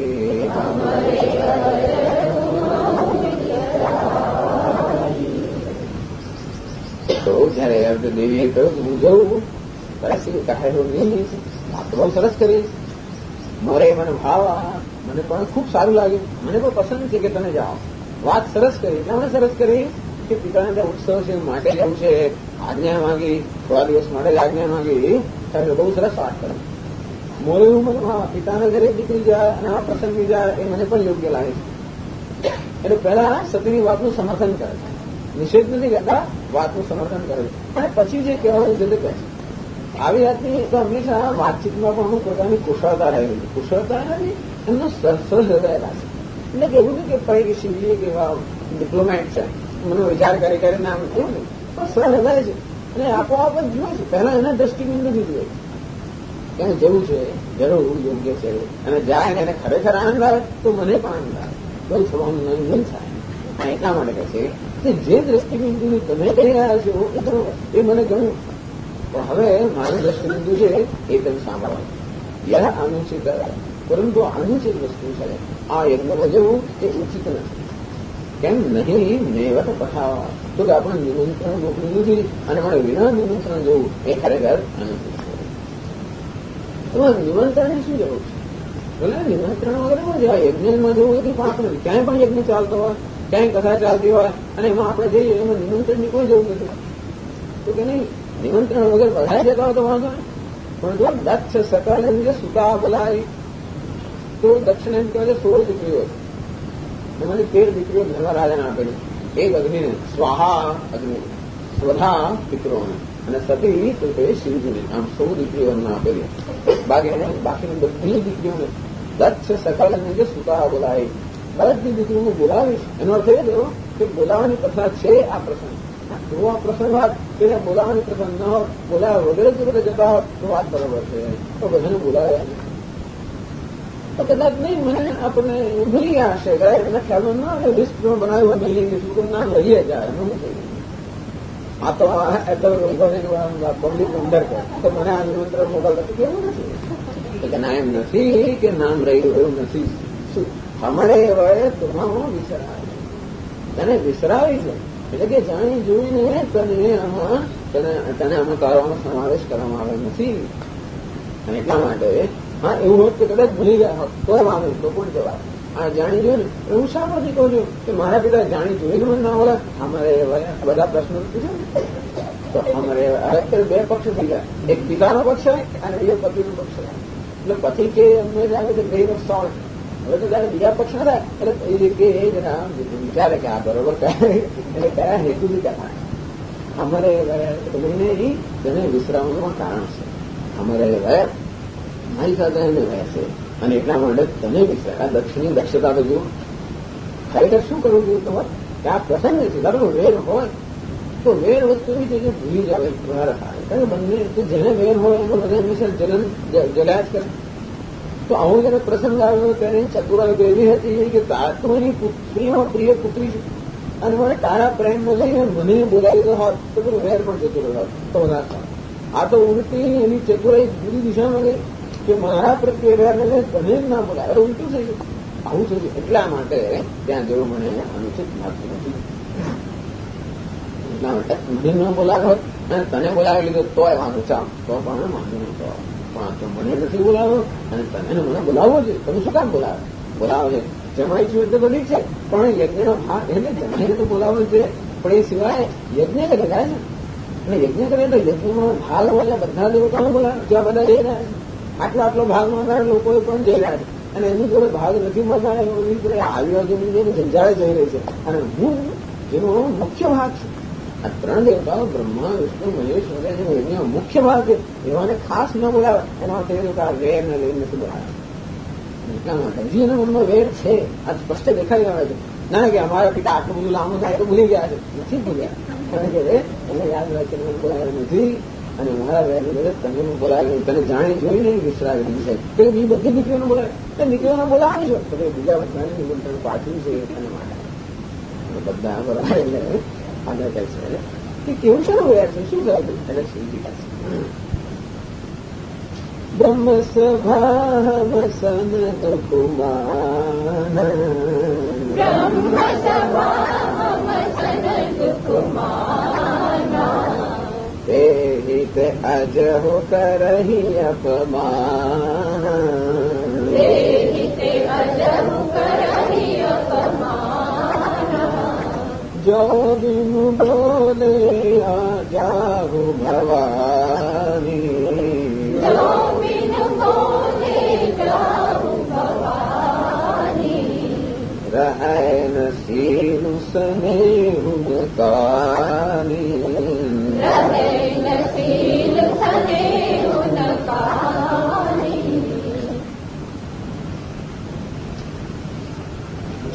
A: તો જયારે દેવીએ કહ્યું હું જઉં પછી કહે હું નહીં, વાત બહુ સરસ કરી, મારે મને ભાવ મને પણ ખૂબ સારું લાગ્યું, મને પણ પસંદ છે કે તમે જાઓ. વાત સરસ કરી, એમણે સરસ કરી કે પિતાને ત્યાં ઉત્સવ છે માટે જવું છે, આજ્ઞા માંગી, થોડા દિવસ માટે જ આજ્ઞા માંગી, ત્યારે બહુ સરસ વાત કરી. મોરે એવું મને પિતાના ઘરે દીકરી જાય અને આ પ્રસંગી જાય એ મને પણ યોગ્ય લાગે છે. એટલે પહેલા સતીની વાતનું સમર્થન કરે છે, નિષેધ નથી કરતા, વાતનું સમર્થન કરે છે અને પછી જે કહેવાનું છે તે કહે છે. આવી જાતની તો હંમેશા વાતચીતમાં પણ અમુક પ્રકારની કુશળતા રહેલી છે. કુશળતા નથી એમનો સરસ હૃદય રાખે એટલે કે એવું નહીં કે પરિશીલીએ કે ડિપ્લોમેટ છે, મને વિચાર કરી કરીને આમ એવું નહીં, પણ સરળ હૃદય છે અને આપોઆપ જ જુએ છે. પહેલા એના દ્રષ્ટિબિંદુથી જુએ ક્યાં જવું છે, જરૂર યોગ્ય છે, અને જાય ને એને ખરેખર આનંદ આવે તો મને પણ આનંદ આવે, બહુ થવાનું નહીં થાય. એટલા માટે કહે છે કે જે દ્રષ્ટિબિંદુથી તમે કહી રહ્યા છો એ મને ગમ્યું, પણ હવે મારું દ્રષ્ટિબિંદુ છે એ તમે સાંભળવાનું. યહ અનુચિત, પરંતુ અનુચિત વસ્તુ છે આ યજ્ઞ ભજવું એ ઉચિત નથી. કેમ નહીં? નૈવત પઠાવા, તો કે આપણે નિમંત્રણ મોકલી દીધી અને મને વિના નિમંત્રણ જવું એ ખરેખર અનુચિત છે. તમારે નિમંત્રણ શું જવું છે? ભલે નિમંત્રણ વગર ન જવાય. યજ્ઞમાં જવું એ પાપ નથી. ક્યાંય પણ યજ્ઞ ચાલતો હોય, ક્યાંય કથા ચાલતી હોય અને એમાં આપણે જઈએ, એમાં નિમંત્રણની કોઈ જરૂર નથી. તો કે નહીં, નિમંત્રણ વગર બધા જતા હોય તો વાંધો નહીં. પણ જો દક્ષ સકલ જે સુતા બોલાય, તો દક્ષિણ એમ કહેવાય 16 દીકરીઓ છે. એમાંથી 13 દીકરીઓ ધર્મરાજાને આપેલી. એક અગ્નિને, સ્વાહા અગ્નિ, સ્વધા પિતરોને, અને સતી તો તે શિવજીને. આમ 16 દીકરીઓને આપેલી. બાકીની બધી દીકરીઓને દક્ષ સકલ જે સુતા બોલાય, બધી દીકરીઓને બોલાવીશ. એનો અર્થ એ થયો કે બોલાવાની પ્રથા છે આ પ્રસંગ. જો આ પ્રસંગ હોત કે બોલાવાની પ્રસંગ ન હોત, બોલાવા વગેરે જો બધા જતા હોત તો વાત બરાબર છે, તો બધાને બોલાવ્યા નહીં. તો કદાચ નહીં, મને આપણને ભૂલી ગયા હશે, કદાચ એના ખ્યાલમાં ના આવે, લિસ્ટમાં બનાવ્યું હોય બીજું નામ રહીએ જાય. આ તો પબ્લિક અંદર કરે તો મને આ નિમંત્રણ મોકલતા કેવું નથી કે ના, એમ નથી કે નામ રહ્યું એવું નથી. શું હમણે વયે તમામ વિસરાય, તને વિસરાવી છે. એટલે કે જાણી જોઈને તને આમાં તારામાં સમાવેશ કરવામાં આવે નથી. અને એટલા માટે હા, એવું હોત કે કદાચ ભૂલી ગયા હોત તો વાંધો, તો પણ જવાય. આ જાણી જોયું ને એવું શા નથી કહું છું કે મારા પિતા જાણી જોઈને મને ના બોલા. અમારે બધા પ્રશ્નો પૂછે ને તો અમારે હવે 2 પક્ષ થઈ ગયા. એક પિતાનો પક્ષ અને બીજો પતિનો પક્ષ. એટલે પતિ કે અમને લાગે કે 2 વર્ષ સોળ. હવે તો જયારે બીજા પક્ષ ના થાય એટલે એ જરા વિચારે કે આ બરોબર એટલે કયા હેતુથી કહેવાય. અમારે લઈને તેને વિશ્રામનું કારણ છે. અમારે વયા મારી સાથે એને વયા છે અને એટલા માટે તમે વિશ્રામ. આ દક્ષિણની દક્ષતા તો જુઓ. ખરેખર શું કરવું જોઈએ તમારે કે આ પ્રસંગ છે. બરાબર વેર હોય તો વેર વસ્તુ એવી છે કે ભૂલી જાવ વાર થાય. કારણ કે બંને જેને વેર હોય એનો બધા હંમેશા જલ્યા જ કરે. તો આવો જયારે પ્રસંગ આવ્યો ત્યારે ચતુરાઈ તો એવી હતી કે તું એની પુત્રીમાં પ્રિય પુત્રી છે અને મને તારા પ્રેમને લઈને મને બોલાવી હોત તો બધું વેર પણ જતું રહ્યો તો બધા. આ તો ઉલટી એની ચતુરાઈ જુદી દિશામાં ગઈ કે મારા પ્રત્યે વેરને લઈને તને જ ના બોલાવે. ઉલટું થઈ ગયું, આવું થઈ ગયું. એટલા માટે ત્યાં જેવું મને અનુચિત લાગતું નથી. એટલા માટે મને ન બોલાવ્યો હોત અને તને બોલાવી લીધો તોય વાંધો ચાલ, તો પણ વાંધો નહીં. તો મને નથી બોલાવ્યો અને તને મને બોલાવવો જોઈએ. તમે શું કામ બોલાવો છે? જમાઈ છું એટલે તો ઠીક છે, પણ યજ્ઞનો ભાગ એટલે જમાઈને તો બોલાવવો છે. પણ એ સિવાય યજ્ઞ કરે છે અને યજ્ઞ કરે તો યજ્ઞમાં ભાગ હોય બધા દેવતાને બોલાવે. જ્યાં બધા જઈ રહ્યા છે, આટલો ભાગ મળનારા લોકોએ પણ જઈ રહ્યા છે અને એની જોડે ભાગ નથી મળનારા એની જોડે આજુબાજુની જે જંજાળે જઈ રહી છે અને હું જેનો મુખ્ય ભાગ છે. આ 3 દેવતાઓ બ્રહ્મા, વિષ્ણુ, મહેશ વગેરે જે મુખ્ય ભાગ છે એવાને ખાસ ન બોલાવે. એના માટે વેર ને લઈને નથી બોલાવે. એટલા માટે જેના મનમાં વેર છે આ સ્પષ્ટ દેખાઈ આવે છે. ના કે અમારા પિતા આટલું બધું લાંબુ થાય તો ભૂલી ગયા છે, નથી ભૂલ્યા. કારણ કે એને યાદ રાખે મને બોલાવે નથી અને મારા વેર તને બોલાવે, તને જાણી જોઈને વિસરાવી દીધી છે. તો બી બધી દીકરીઓને બોલાવે, તો દીકરીઓને બોલાવે છો તો બીજા બધાને નિમંત્રણ પાઠવ્યું છે એના માટે બધા બોલાવે. એટલે આગળ કહે છે કે કેવું છે વેર છે, શું થાય એટલે શિવજી કહે છે બ્રહ્મ સ્વભાવ સનત કુમાર તે હિત અજહો કરહી અપમાન જો બિનુ બોલે આ જાહુ ભવાની રહે નસીલ સનેહુ નકાની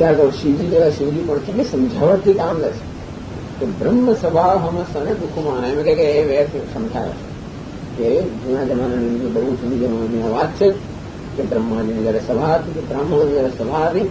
A: વિચાર કરો, શિવજી જેવા શિવજી પણ કેટલી સમજાવટથી કામ લે છે કે બ્રહ્મ સ્વભાવ હમસને દુઃખ માને. એમ કે એ વેર સમજાવે છે કે જૂના જમાનાની અંદર, બહુ જૂની જમાનાની આ વાત છે કે બ્રહ્માજીની જયારે સભા હતી, કે બ્રાહ્મણોની જયારે સભા હતી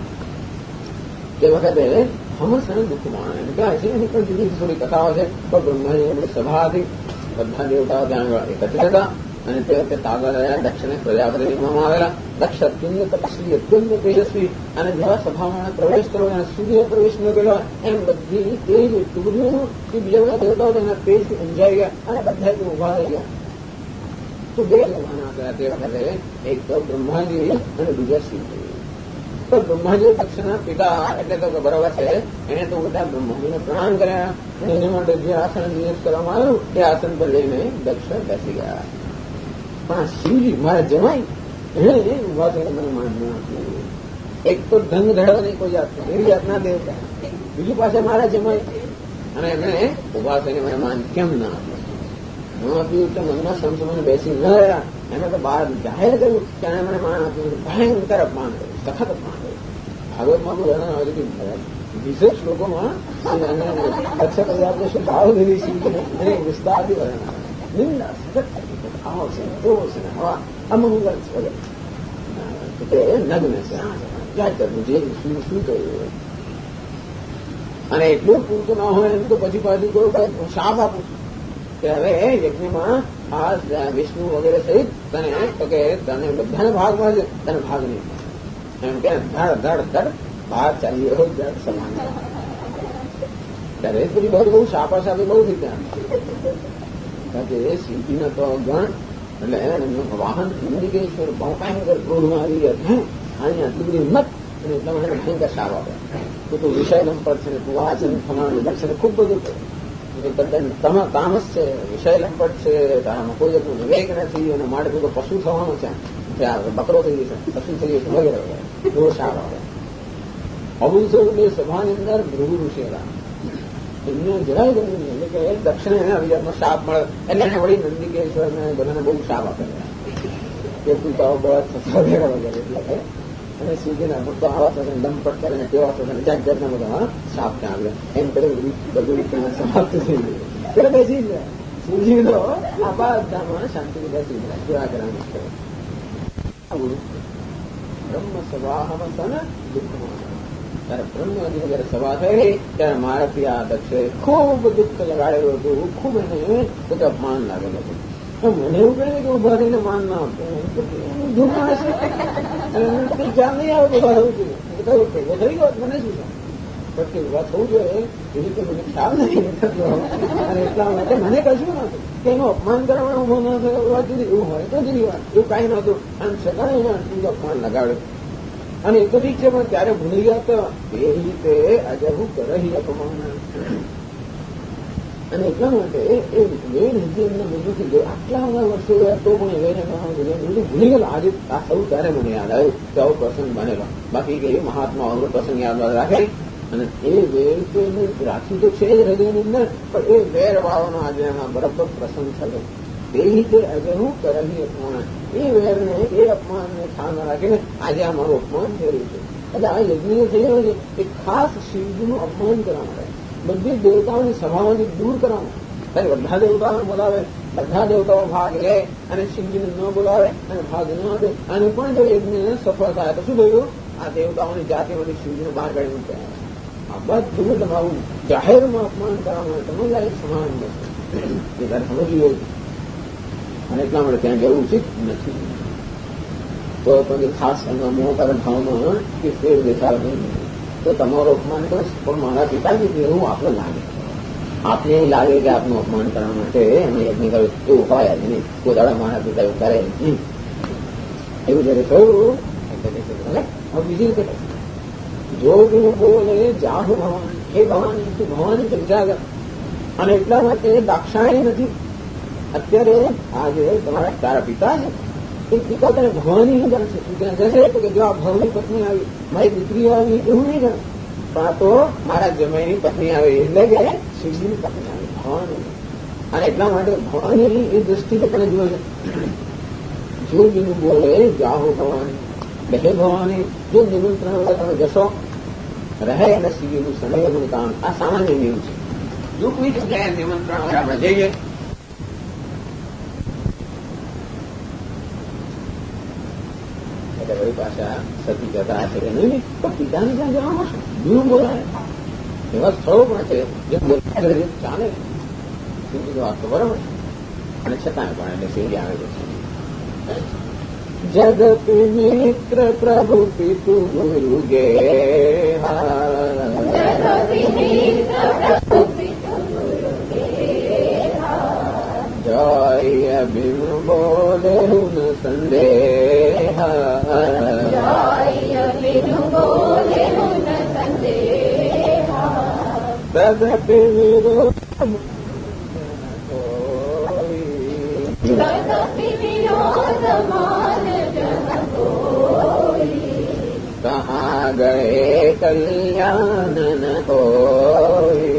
A: તે વખતે હમસ અને દુઃખ માને એમ કહે છે. એની પણ જુદી થોડી કથાઓ છે. પણ બ્રહ્માજીની સભા હતી, બધા દેવતાઓ ત્યાં એકત્રિત હતા અને તે વખતે તાગર દક્ષને પ્રજાપતિ નિમવામાં આવેલા. દક્ષ અત્યંત તપસ્વી, અત્યંત તેજસ્વી, અને જેવા સભામાં પ્રવેશ કરો અને સૂર્ય પ્રવેશ ન કર્યો એમ બધી તેજ એટલું બધું કે બીજા બધા દેવતાઓ તેના તેજથી ઊંઝાઈ ગયા અને બધા ઉભા રહી ગયા. તો બે જમાના હતા તે વખતે, એક તો બ્રહ્માજી અને બીજા શિવજી. તો બ્રહ્માજી દક્ષના પિતા એટલે તો બરોબર છે, એને તો બધા બ્રહ્માજીને પ્રણામ કર્યા અને એના માટે જે આસન નિયુક્ત કરવામાં આવ્યું એ આસન પર લઈને દક્ષ બેસી ગયા. પણ શિવજી મારા જમાઈ એને ઉભા થઈને મને માન ન આપ્યું. એક તો ધન ધડવાની કોઈ જાત એવી જાતના દેવતા, બીજું પાસે મારા જમાઈ, અને એમને ઉભા થઈને મને માન કેમ ના આપ્યું? ન આપ્યું તો મનમાં સમસમને બેસી ન રહ્યા. એને તો બહાર જાહેર કર્યું કે એને મને માન આપ્યું. ભયંકર અપમાન કર્યું, સખત અપમાન કર્યું. ભાગવતમાં વર્ણન આવે છે કે વિશેષ લોકોમાં દક્ષ પ્રજાપતિ શું ભાવ લીધી શિવજીને એને વિસ્તારથી વર્ણન આવે. નિંદા સખત આવો છે, તેવો છે, હવા અમંગલ છે, નગ્ન છે, ક્યાં કરવું જે શું કહ્યું. અને એટલું પૂરતું ના હોય એમ તો પછી પાછું કોઈ શાપ આપું કે હવે યજ્ઞમાં આ વિષ્ણુ વગેરે સહિત તને તો કે તને બધાને ભાગ મળશે, તને ભાગ નહીં એમ કે ધડ ધડ ધડ બહાર ચાલી રહ્યો ધડ સમાન. ત્યારે પછી બહુ શાપા શાપી બહુ થઈ ગયા. કારણ કે શિવજીના તો ગણ એટલે વાહન નંદિકેશ્વર બહુ ભયંકર ક્રોધમાં આવી ગયા છે. આની આટલી બધી હિંમત અને એટલા માટે ભયંકર શાપ આપે. તો વિષય લંપટ છે, તું આ છે, ફલાણું દક્ષને ખૂબ બધું તદ્દન તામસ છે, વિષય લંપટ છે, તારામાં કોઈ જાતનું વિવેક નથી અને માટે તું તો પશુ થવાનું છે, બકરો થઈ જશે, પશુ થઈ જશે વગેરે વગેરે એવો શાપ આવે. અબુસોની સભાની અંદર ભૃગુ ઋષિ હતા. એમને જરાય ગમ્યું નહીં, એટલે કે દક્ષિણે એને અવિજાતનો શાપ મળે એટલે એને વળી નંદિકેશ્વરને બધાને બહુ શાપ આપે કે તું તો બળદ વગેરે વગેરે. એટલે અને શિવજીના ભક્તો આવા થશે, દંપટ કરીને તેવા થશે, જાત જાતના બધા શાપ ત્યાં આવ્યા. એમ કરી બધું ત્યાં સમાપ્ત થઈ ગયું. એટલે બેસી ગયા શિવજી તો આ બધામાં શાંતિથી બેસી ગયા. સેવા કરવાની બ્રહ્મ સભાહમસન દુઃખમાં. ત્યારે બ્રહ્માજી જયારે સભા થઈ ત્યારે મારાથી આ દક્ષે ખૂબ દુઃખ લગાડેલું હતું, ખૂબ એને પોતે અપમાન લાગેલું હતું. મને એવું કહે કે ઉભા થઈને માન ના આપે ધૂમ માણસ ખ્યાલ નહીં આવે ઉભા થવું જોઈએ. થઈ ગયો મને શું છે પછી ઉભા થવું જોઈએ એ રીતે મને ખ્યાલ નહીં થતો. અને એટલા માટે મને કશું નતું કે એનું અપમાન કરવાનું ઉભો ન થયો વાત જુદી, એવું હોય તો જુદી વાત, એવું કાંઈ નતું. આમ છતાં એને આટલું અપમાન લગાડ્યું. અને એ તો ઠીક છે, પણ ત્યારે ભૂલી ગયા તો એ રીતે આજે હું કરહી અપમાન. અને એટલા માટે એ વેર હજી એમને બધું થઈ ગયું. આટલા બધા વર્ષો ગયા તો પણ એ વેરને બધું ભૂલી ગયેલો. આજે આ થયું ત્યારે મને યાદ આવ્યું કે આવો પ્રસંગ બનેલો. બાકી કે એ મહાત્મા અવરો પ્રસંગ યાદ રાખે. અને એ વેર તો એને રાખ્યું તો છે જ હૃદયની અંદર, પણ એ વેર વાળવાનો આજે એમાં બરાબર પ્રસંગ થયો. એ રીતે આજે હું કરહી અપમાન, એ વેરને એ અપમાનને ખાના રાખીને આજે આ મારું અપમાન થઈ રહ્યું છે. એટલે આ યજ્ઞ થઈ રહ્યો છે એ ખાસ શિવજીનું અપમાન કરવા માટે, બધી દેવતાઓની સભામાંથી દૂર કરવાનું. ત્યારે બધા દેવતાઓને બોલાવે, બધા દેવતાઓ ભાગ લે અને શિવજીને ન બોલાવે અને ભાગ ન આપે. અને પણ જો યજ્ઞ સફળ થાય તો શું થયું? આ દેવતાઓની જાતિમાંથી શિવજીને બહાર કાઢી મૂક્યા. આ બધું તમારું જાહેરમાં અપમાન કરવા માટે તમે લાયક સમાન નથી. એ તારે સમજવું હોય. અને એટલા માટે ત્યાં જવું ઉચિત નથી. તો પછી ખાસ એમાં મોટા ભાવમાં કે ફેર દેખાડો નહીં તો તમારું અપમાન કરે. પણ મારા પિતાજી એવું આપણે લાગે, આપને એવું લાગે કે આપનું અપમાન કરવા માટે અમે યજ્ઞ કર્યું એવું હોય જ નહીં. કોઈ દાડા મારા પિતા એવું કરે નહીં. એવું જયારે થયું એટલે બીજી રીતે જો બોલે જાહુ ભવાની, હે ભવાની તું ભવાની ચર્ચા કર. અને એટલા માટે દાક્ષાયણી નથી. અત્યારે આજે તમારા તારા પિતા છે એ પિતા તને ભવાની નહીં ગણશે. તું ત્યાં જશે તો કે જો આ ભવની પત્ની આવી, મારી દીકરીઓ આવી, એવું નહીં ગણ. પણ આ તો મારા જમાઈની પત્ની આવી એટલે કે શિવજીની પત્ની આવી ભવાની. અને એટલા માટે ભવાની એ દૃષ્ટિ તો તને જુએ છે. જો બીજું બોલે જાહો ભવાની, બે ભવાની, જો નિમંત્રણ વગર તમે જશો રહે અને સીવેલું સનેહનું કામ. આ સામાન્ય નિયમ છે. જો કોઈ જગ્યાએ નિમંત્રણ હોય આપણે જઈએ, એટલે વળી પાછા સતી જતા છે કે નહીં, તો પિતાને ત્યાં જવાનું છે, ગુરુ બોલાય એવા સ્થળો પણ છે જે બોલાય ચાલે. વાત તો બરાબર, અને છતાંય પણ એટલે શેરી આવે છે. જગત મિત્ર પ્રભુ પિતુ ગુરુ ગે જય બિન બોલે ન સંદેહ જગત વિરોધ कहाँ गए कल्याण न होए,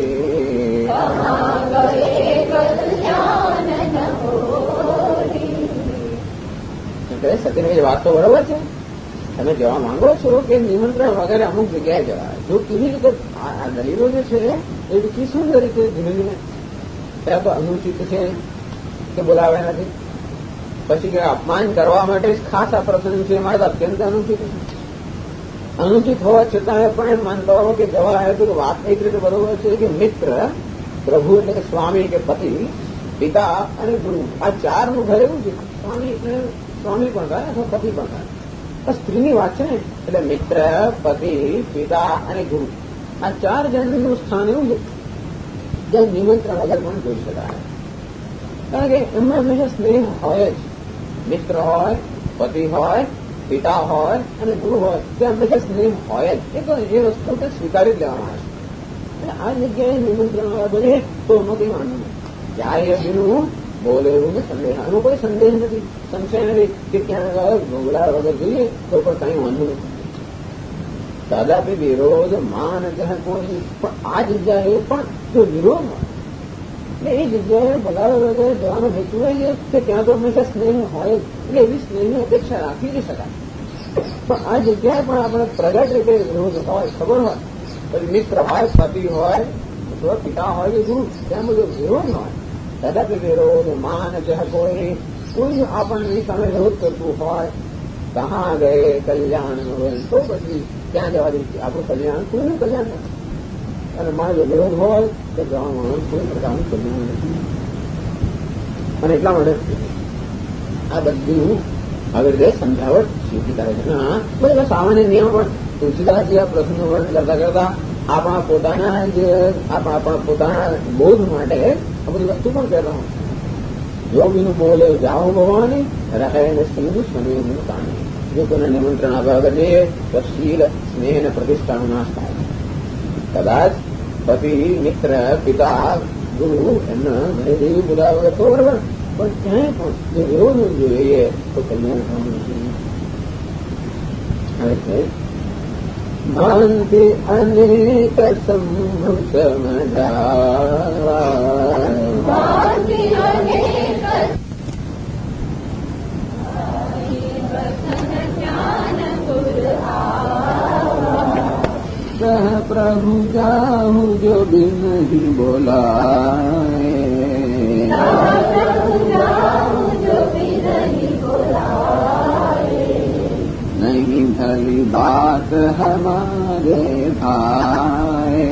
A: સતીની વાત તો બરોબર છે. તમે જવા માંગો છો કે નિમંત્રણ વગેરે અમુક જગ્યાએ જવાય. જો કેવી રીતે આ દલીલો જે છે એ વિકી સુંદર રીતે ધીમે ધીમે ત્યાં તો અનુચિત છે કે બોલાવે નથી, પછી કે અપમાન કરવા માટે ખાસ આ પ્રસંગ છે, મારે અત્યંત અનુચિત છે. અનુચિત હોવા છતાં પણ એમ માનતા હો કે જવા આવ્યો તો વાત એક રીતે બરોબર છે કે મિત્ર, પ્રભુ એટલે કે સ્વામી કે પતિ, પિતા અને ગુરુ, આ ચારનું ઘર એવું છે. સ્વામી એટલે સ્વામી પણ થાય અથવા પતિ પણ થાય. સ્ત્રીની વાત છે ને, એટલે મિત્ર, પતિ, પિતા અને ગુરુ, આ ચાર જણનું સ્થાન એવું છે જ્યાં નિમંત્રણ વગર પણ જોઈ શકાય. કારણ કે એમાં હંમેશા સ્નેહ હોય જ. મિત્ર હોય, પતિ હોય, પિતા હોય અને ગુરુ હોય, તે હંમેશા સ્નેહ હોય જ. એ તો એ વસ્તુ તે સ્વીકારી જ લેવામાં આવે છે. આ જગ્યાએ નિમંત્રણ બને તો એમાં કંઈ વાંધો નહીં. જાય બીનું બોલે એવું ને સંદેહ, એનો કોઈ સંદેહ નથી, સંશય નથી કે ક્યાં ભોગલા વગર જોઈએ તો પણ કંઈ વાંધો નથી. કદાપી વિરોધ માન કોઈ, પણ આ જગ્યાએ પણ જો વિરોધ હોય એટલે એ જગ્યાએ બોલાવ્યા વગર જવાનો હેતુ હોય કે ત્યાં તો હંમેશા સ્નેહ હોય, એટલે એવી સ્નેહની અપેક્ષા રાખી નહીં શકાય. પણ આ જગ્યાએ પણ આપણે પ્રગટ રીતે વિરોધ હોય, ખબર હોય, પછી મિત્ર હોય, પતિ હોય અથવા પિતા હોય કે ગુરુ, ત્યાં બધો વિરોધ હોય. કદાપી વિરોધ માન કોઈ આપણને સામે વિરોધ કરતું હોય, કહાં ગયે કલ્યાણ હોય તો પછી ત્યાં જવા દે આપણું કલ્યાણ, કોઈનું કલ્યાણ નથી. અને મારો વિરોધ હોય તો જવામાં કોઈ પ્રકારનું કલ્યાણ નથી. અને એટલા માટે આ બધું આવી રીતે સમજાવટ સીધી કરે છે. બધા સામાન્ય નિયમ પણ તુલસીદાસજી આ પ્રશ્નો વર્ણન કરતા કરતા આપણા પોતાના બોધ માટે આ બધી વસ્તુ પણ કહેતા હોય. યોગીનું બોલે જાઓ ભવાની રહે ને સ્ત્રીનું સ્નેહનું કામ. જો કોઈને નિમંત્રણ આપ્યા વગર જઈએ તો શીલ, સ્નેહ અને પ્રતિષ્ઠાનો નાશ થાય. કદાચ પતિ, મિત્ર, પિતા, ગુરુ એમના ઘરે જેવી બોલાવા વગર તો બરાબર, પણ ક્યાંય પણ જો વિરોધ જોઈએ તો કલ્યાણ થવાનું નથી. ભાંતિ અનેક સંભવ સમજા પ્રભુ જાહુ જો બિન નહીં બોલાય, नहीं भली बात हमारे भाई,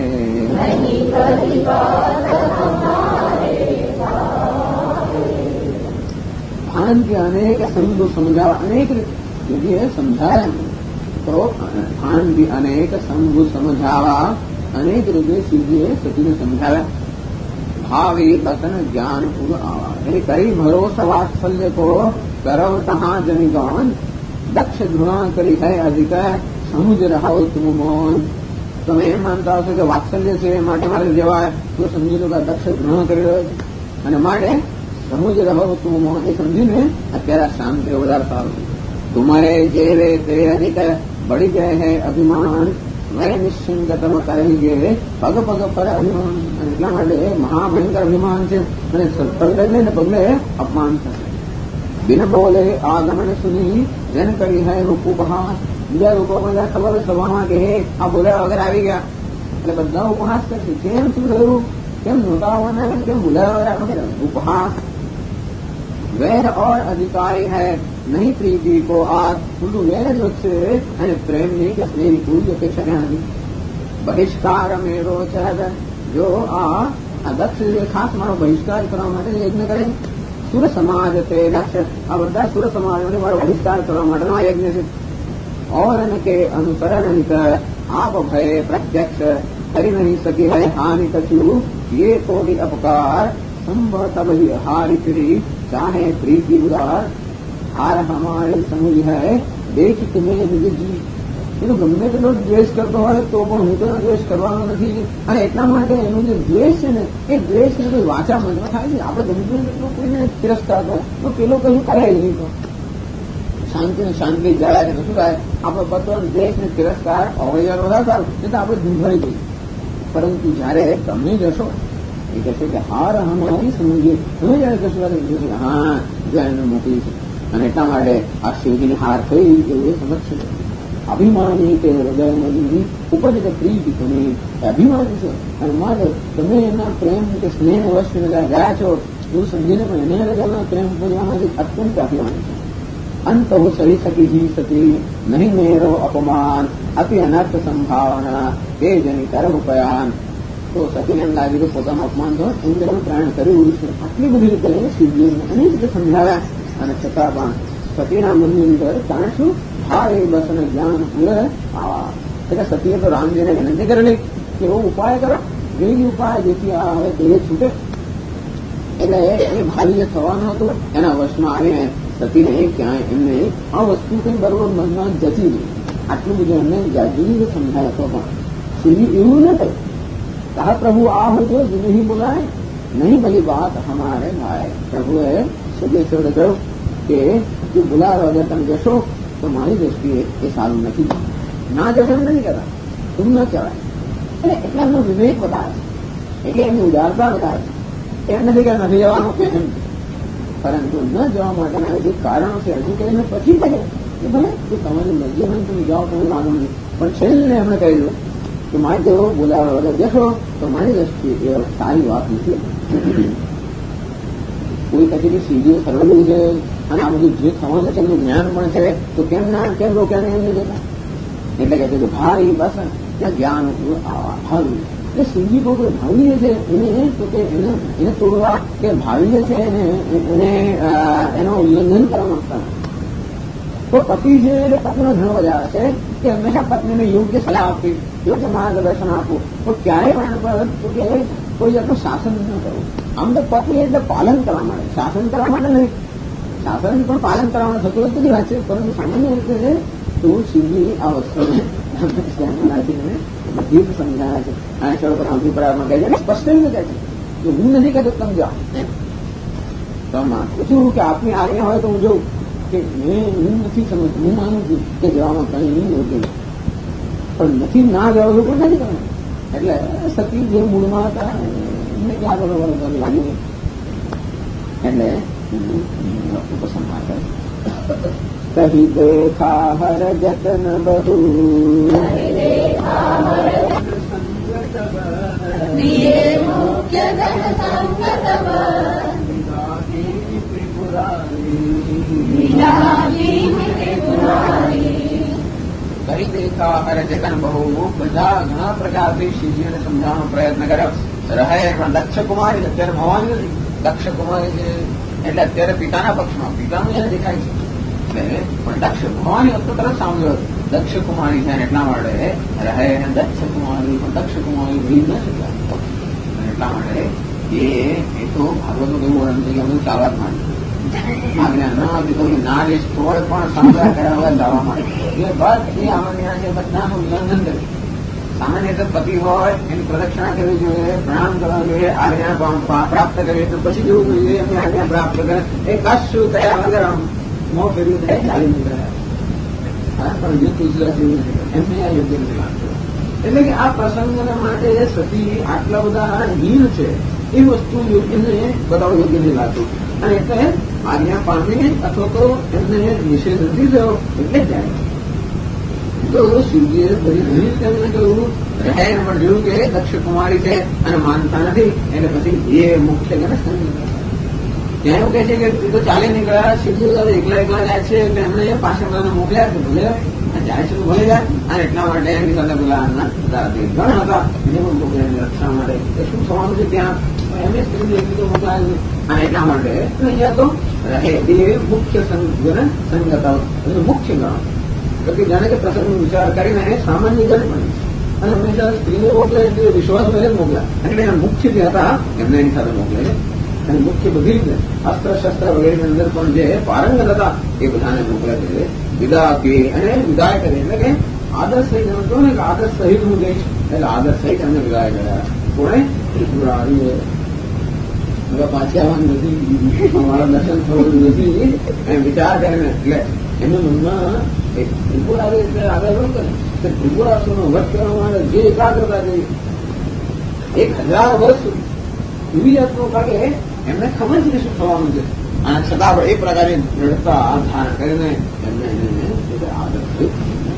A: भान के अनेक संग समझावा, अनेक यदि समझाया तो भान भी अनेक संग समझावा, अनेक रूपे सीधे सती ने समझाया. भावी बसन ज्ञान पूर्व आवा, कई भरोसा वात्सल्य को करव तहाँ जनिगौन, दक्ष घृणा કરી है अधिक સમજ રહો તું મોહન. તમે એમ માનતા હશો કે વાત્સલ્ય છે માટે મારે જવાય તો સમજી લો કે દક્ષ ઘૃણા કરી રહ્યો છે, અને માટે સમજ રહો તું મોહન એ સમજીને અત્યારે શાંત વધારે સારું. તુમારે જેવે તે અનેક બળી ગયે હૈ અભિમાન, મેં નિશ્ચિંતમ કરેંગે પગ પગ પર અભિમાન. એટલા માટે મહાભયંકર અભિમાન છે અને પગલે ને પગલે અપમાન થશે. बिन बोले आगमन सुनी जन करी है रूप उपहार. બીજા લોકો બધા ખબર સભામાં કે હે આ બોલાવા વગર આવી ગયા એટલે બધા ઉપહાસ કરશે. કેમ શું થયું, કેમ નહોતા આવવાના, કેમ બોલાવા વગર ઉપહાસ. વૈર ઓર અધિકારી હૈ નહીં પ્રીતિ કો આ ખુલ્લું વૈર જ વધશે અને પ્રેમની કે સ્નેહની કોઈ અપેક્ષા ક્યાં નથી. બહિષ્કાર મેળો ચાહે જો આ દક્ષ ખાસ મારો બહિષ્કાર કરવા માટે યજ્ઞ કરે. સુર સમાજ તે દક્ષ આ બધા સુર સમાજ મારો બહિષ્કાર કરવા માટેનો આ યજ્ઞ છે. और के अनुसरण हित आप भय प्रत्यक्ष हरि नहीं सके है हानि कछु ये कोटि अपकार संभव तब ही हारि फिरी चाहे प्रीति उदार हार हमारे समझ है देख तुम्हें निज जी. એનું ગમે તેટલો દ્વેષ કરતો હોય તો પણ હું તો દ્વેષ કરવાનો નથી. અને એટલા માટે એનો જે દ્વેષ છે ને એ દ્વેષને કોઈ વાચા મનમાં થાય છે. આપણે ગમે તેટલો કોઈને તિરસ્કાર હોય તો પેલો કશું કરાય નહીં. તો શાંતિ ને શાંતિ જળાય છે તો શું થાય, આપણો બધો દેશ ને તિરસ્કાર અવૈયાર વધારે સારું નહીં તો આપણે ધૂંધાઈ જઈએ. પરંતુ જયારે તમે જશો એ કહેશે કે હાર હમારી સમજીએ, તમે જયારે કશું હા જો એને મોકલી છે અને એટલા માટે આ શિવજીની હાર થઈ એવું એ સમજશે. અભિમાની કે હૃદયની ઉપજ પ્રીતિ તમે અભિમાની છો અને માટે તમે એના પ્રેમ કે સ્નેહ વસ્તુ ગયા છો એવું સમજીને પણ એને હૃદયના પ્રેમ ઉપજવામાંથી અત્યંત અભિમાની છે. અંત હો સહી સકી જી સતી નહીં મેરો અપમાન અતિ અનર્થ સંભાવના તે જની તરફ ઉપયાન. તો સતીને એમ લાગ્યું પોતાનું અપમાન થયું ઇન્દ્રનું પ્રાણ કર્યું છે. આટલી બધી રીતે શિવજીને અનેક રીતે સમજાવ્યા અને છતાં પણ સતીના મનની અંદર કારણ શું ભાવ એ બસ અને જ્ઞાન પૂરે આવા. એટલે સતીએ તો રામજીને વિનંતી કરેલી કે એવો ઉપાય કરો વેગી ઉપાય જેથી આ હવે તે છૂટે. એટલે એ ભાવ્ય થવાનું હતું એના વશમાં આવીને સતીને ક્યાંય એમને આ વસ્તુ કઈ બરોબર મનમાં જતી નહીં. આટલું બધું એમને જાજુજી સમજાય હતો પણ શિવજી એવું ન થયું. કહા પ્રભુ આ હોય તો જ નહીં બોલાય નહીં ભલી વાત હમારે ભાઈ. પ્રભુએ સિદ્ધેશ્વરે કહ્યું કે જો બોલાવા વગર તમે જશો તો મારી દ્રષ્ટિએ એ સારું નથી. ના જશો એમ નથી કહેતા, એવું ન કહેવાય. એટલે એટલા એમનો વિવેક વધારે એટલે એમની ઉદારતા વધારે એમ નથી કે નથી જવાનું એમ. પરંતુ ન જવા માટેના જે કારણો છે હજુ કહીને પછી કહે કે ભલે જો તમારી મરજી હોય તમે જાઓ તો માનો નહીં. પણ છેલ્લે એમણે કહ્યું કે મારે જો બોલાવા વગર જશો તો મારી દ્રષ્ટિએ એ સારી વાત નથી. કોઈ કચેરી સીડીઓ સરળવું છે અને આ બધું જે થવાનું છે એમનું જ્ઞાન પણ છે તો કેમ રોક્યા એમ નહીં જતા. એટલે કહે છે કે ભાઈ બસ ત્યાં જ્ઞાન ભાવી એટલે શિવજી કોઈ ભાવી છે એને તો કે એને તોડવા કે ભાવી છે એનો ઉલ્લંઘન કરવા માંગતા. તો પતિ છે એટલે પતિનો ધર્મ વધારે છે કે હંમેશા પત્નીને યોગ્ય સલાહ આપવી, યોગ્ય માર્ગદર્શન આપવું. તો ક્યારેય પણ કે કોઈ જાતનું શાસન ન કરવું. આમ તો પતિ એટલે પાલન કરવા માટે, શાસન કરવા માટે નહીં. શાસન પણ પાલન કરવાનું થતું હોય બધી વાત છે પરંતુ સામાન્ય રીતે તો શિવજી આ વસ્તુને રાખીને બધી જ સમજાવે છે. આ સ્વરૂપ અભિપ્રાયમાં કહે છે સ્પષ્ટ રીતે કહે છે કે હું નથી કહેતો તમે જાઓ. તો પૂછ્યું કે આપની આજ્ઞા હોય તો હું જોઉં કે હું નથી સમજતો. હું માનું છું કે જવામાં કંઈ નહીં યોગ્ય પણ નથી ના જવા લોકો નથી કરવાનું. એટલે સતી જે મૂળમાં હતા એમને ક્યાં બરોબર લાગ્યું એટલે ઉપસંહાર કરે કહી દેખા હર જતન બહુ કરી દેખા હર જતન બહુ બધા ઘણા પ્રકારથી શિવજીને સમજાવવાનો પ્રયત્ન કર્યો. રહે પણ દક્ષ કુમારી અત્યારે ભવાની નથી. દક્ષ કુમારી છે એટલે અત્યારે પિતાના પક્ષમાં પિતાનું છે દેખાય છે. પણ દક્ષ ભવાની વસ્તુ તરફ સાંભળ્યો દક્ષ કુમારી છે એટલા માટે રહે દક્ષ કુમારી પણ દક્ષ કુમારી ભરી ન શક્યા. એટલા માટે એ તો ભાગવતનું એવું વર્ણન છે કે અમે ચાલવા જ માંડીએ આજ્ઞા ન હતી તો ના લેશ તોય પણ સાંભળ્યા કર્યા વગર જવા માંડે. એ બસ એ આમની છે બધાનું ઉલ્લંઘન કર્યું. સામાન્ય રીતે પતિ હોય એની પ્રદક્ષિણા કરવી જોઈએ, પ્રણામ કરવા જોઈએ, આજ્ઞા પ્રાપ્ત કરવી તો પછી જેવું જોઈએ એમની આજ્ઞા પ્રાપ્ત કરે એ કશું થયા વગર મોં ફેર્યું થાય ચાલી નીકળ્યા. પણ જે તુલસીદાસ જેવું નથી એમને આ યોગ્ય નથી લાગતું. એટલે કે આ પ્રસંગના માટે સતી આટલા બધા હીન છે એ વસ્તુ યોગ્યને બતાવવા યોગ્ય નથી લાગતું. અને એટલે આજ્ઞા પામીને અથવા તો એમને નિષેધ નથી થયો એટલે જાય તો શિવજીએ બધી ઘણી તેમને કહ્યું રહે પણ જોયું કે દક્ષ કુમારી છે અને માનતા નથી એટલે પછી એ મુખ્ય ત્યાં એવું કહે છે કે એ તો ચાલે નીકળ્યા શિવજી એકલા એકલા જાય છે એટલે એમણે પાછળ બધાને મોકલ્યા કે ભલે જાય છે તો ભલે જાય અને એટલા માટે એમની સાથે પેલા ઘણા હતા એને પણ મોકલ્યા રક્ષા માટે શું થવાનું છે ત્યાં એમને એટલું તો મોકલાય અને એટલા માટે અહીંયા તો રહે એ મુખ્ય સંગતા મુખ્ય ગણો કે જાણે કે પ્રસંગનો વિચાર કરીને સામાન્ય જણ પણ અને હંમેશા સ્ત્રીને મોકલે એટલે વિશ્વાસ મેળે જ મોકલ્યા એટલે એના મુખ્ય જે હતા એમને એની સાથે મોકલે અને મુખ્ય બધી રીતે અસ્ત્ર શસ્ત્ર વગેરેની અંદર પણ જે પારંગત હતા એ બધાને મોકલે છે વિદા આપી અને વિદાય કરે એટલે કે આદર સહિત એમ કહો ને કે આદર સહિત હું જઈશ એટલે આદર સહિત એમને વિદાય કર્યા કોણે ત્રિપુરારીએ હવે પાછી આવવાનું નથી અમારા દર્શન થવાનું નથી એમ વિચાર કરીને એટલે એમના મનમાં ત્રિપુરારી એટલે આગળ શું કરે કે ત્રિપુરાસુરનો વધ કરવા માટે જે એકાગ્રતા થઈ 1000 વર્ષ એવી જાતનું કાકે એમને ખબર છે કે શું થવાનું છે અને છતાં પણ એ પ્રકારે દ્રઢતા ધારણ કરીને એમને આદર થયું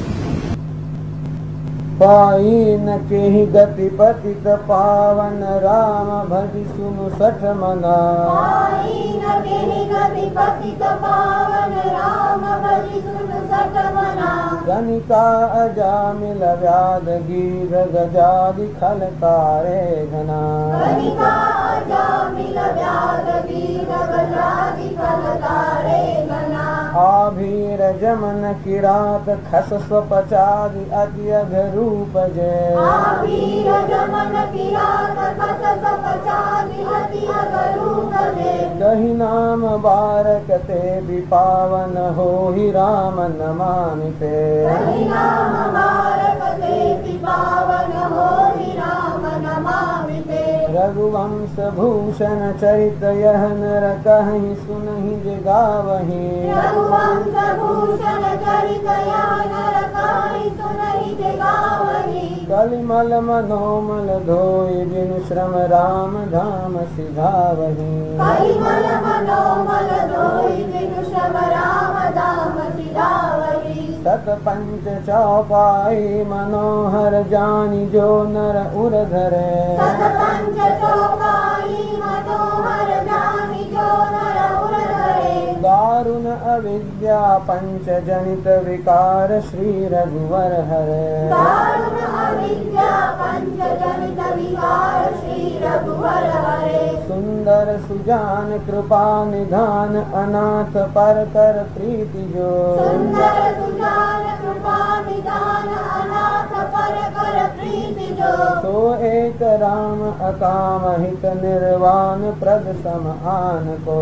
B: पाईन के ही गति पतित पावन राम भजि सुनु सठ मना
C: पाईन के ही गति पतित पावन राम भजि सुनु सठ मना
B: गणिका अजामिल व्याध गीर गजादि खलकारे घना
C: गणिका अजामिल व्याध गीर गजादि खलकारे घना
B: आभीर जमन किरात खस स्वपचादि अति अघरूप जय
C: आभीर जमन किरात खस स्वपचादि अति अघरूप जय
B: कही नाम बारक ते विपावन हो ही राम नमामि ते
C: कही नाम बारक ते विपावन हो ही राम नमामि ते
B: रघुवंश भूषण चरित यह नर कहि सुनहि जे गावहि
C: रघुवंश भूषण चरित यह नर कहि सुनहि जे गावहि
B: कलिमल मनोमल धोय बिनु श्रम राम धाम सिधावहि
C: कलिमल मनोमल धोय बिनु श्रम राम धाम सिधावहि
B: सत पंच चौपाई मनोहर जानि जो नर उर धरे
C: सत पंच चौपाई मनोहर जानि जो नर उर धरे
B: दारुण अविद्या पंच जनित विकार श्री रघुवर हरे
C: दारुण अविद्या पंच जनित विकार श्री रघुवर हरे
B: सुंदर सुजान कृपा निधान अनाथ पर कर प्रीति जो
C: सुंदर सुजान कृपा निदान अनाथ पर कर प्रीति जो
B: सो एक राम अकाम हित निर्वाण प्रद सम आन को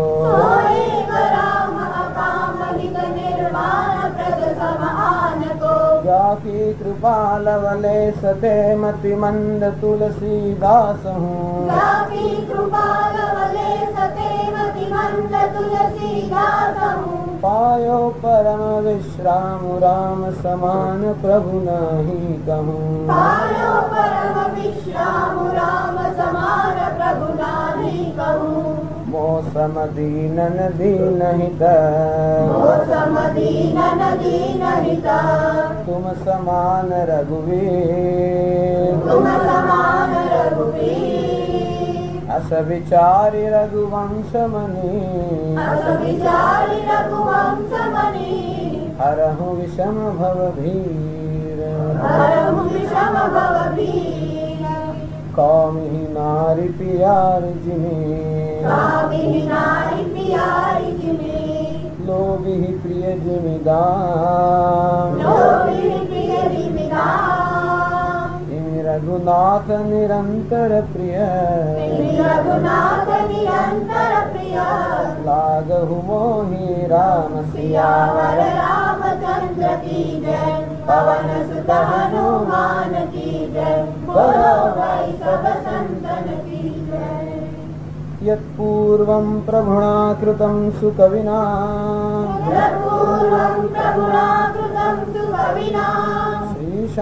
C: एक राम अकाम हित निर्वाण प्रद समान को
B: जाकी कृपा लवले सते मति मंद तुलसीदास हूँ
C: जाकी कृपा लवले सते मति मंद तुलसीदास हूँ
B: पायो परम विश्राम राम समान प्रभु नहीं कहूँ
C: पायो परम विश्राम राम समान प्रभु नाही कहूँ
B: मौसम दीनन दीनहित
C: मौसम दीनन दीनहित
B: तुम समान रघुवीर
C: तुम समान रघुवीर
B: अस विचारि रघुवंश मणि
C: अस विचारि रघुवंश मणि
B: हरहु विषम भव भीर
C: हरहु विषम भव भीर
B: कौमिहि नारि पियारि जिमि
C: कामिहि नारि पियारि जिमि
B: लोभिहि प्रिय जिमि दाम
C: लोभिहि प्रिय जिमि दाम
B: इमि रघुनाथ निरंतर प्रिय
C: इमि रघुनाथ निरंतर प्रिय
B: लागहु मोहि राम
C: सियावर रामचंद्र की जय पवन सुत हनुमान की जय बोलो भाई सब संतन की जय
B: यत्पूर्वं प्रभुणा कृतं सुकविना
C: यत्पूर्वं प्रभुना कृतं सुकविना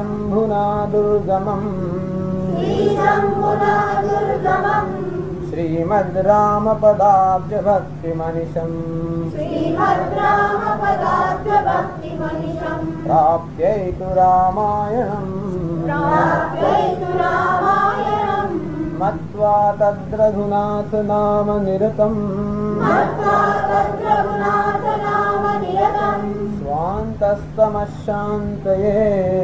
B: श्रीशम्भुना दुर्गमम्
C: श्रीशम्भुना दुर्गमम्
B: श्री श्रीमद् राम पदाब्ज भक्ति मनिषम्
C: श्रीमद् रामपदाब्ज भक्ति मनिषम्
B: प्राप्यैतु रामायणम्
C: प्राप्यैतु रामायणम्
B: मत्वा तद्रघुनाथ नाम निरतम्
C: मत्वा तद्रघुनाथ नाम निरतम्
B: स्वान्तस्तमशान्तये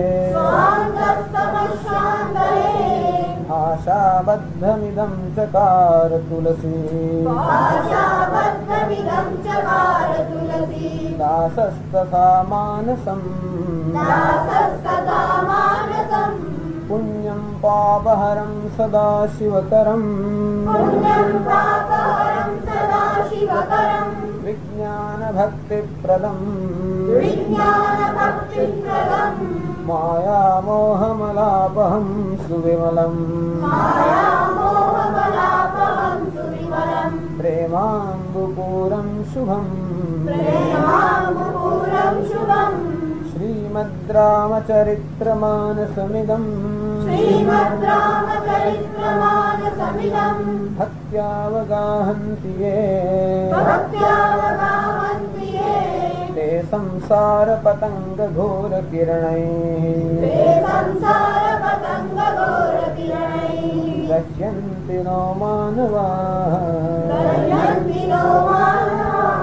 C: स्वान्तस्तमशान्तये
B: भाषाबद्धमिदं चकार तुलसी
C: भाषाबद्धमिदं चकार तुलसी
B: दासस्तथा मानसम्
C: दासस्तथा मानसम्
B: पुण्यं पापहरं सदा शिवकरम्
C: पुण्यं पापहरं सदा शिवकरम्
B: विज्ञानभक्तिप्रदम्
C: विज्ञानभक्तिप्रदम्
B: मायामोहमलापहं सुविमलम्
C: मायामोहमलापहं सुविमलम्
B: प्रेमाम्बुपूरं शुभम्
C: प्रेमाम्बुपूरं शुभम्
B: श्रीमद् रामचरित्रमानसमिदम्
C: श्रीमद् रामचरित्रमानसमिदम्
B: भक्त्यावगाहन्ति ये
C: भक्त्यावगाहन्ति ये
B: ते संसारपतङ्गघोरकिरणैः
C: ते संसारपतङ्गघोरकिरणैः
B: गच्छन्ति नो मानवाः
C: दर्शन्ति नो मानवाः।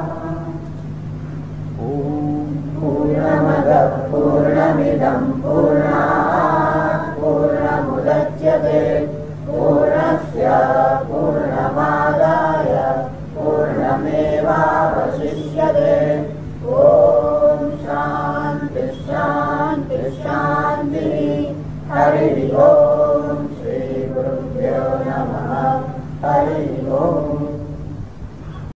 C: पूर्णमदः पूर्णमिदं पूर्णात् पूर्णमुदच्यते पूर्णस्य पूर्णमादाय पूर्णमेवावशिष्यते। ॐ शान्ति शान्ति शान्तिः। हरिः ओम्।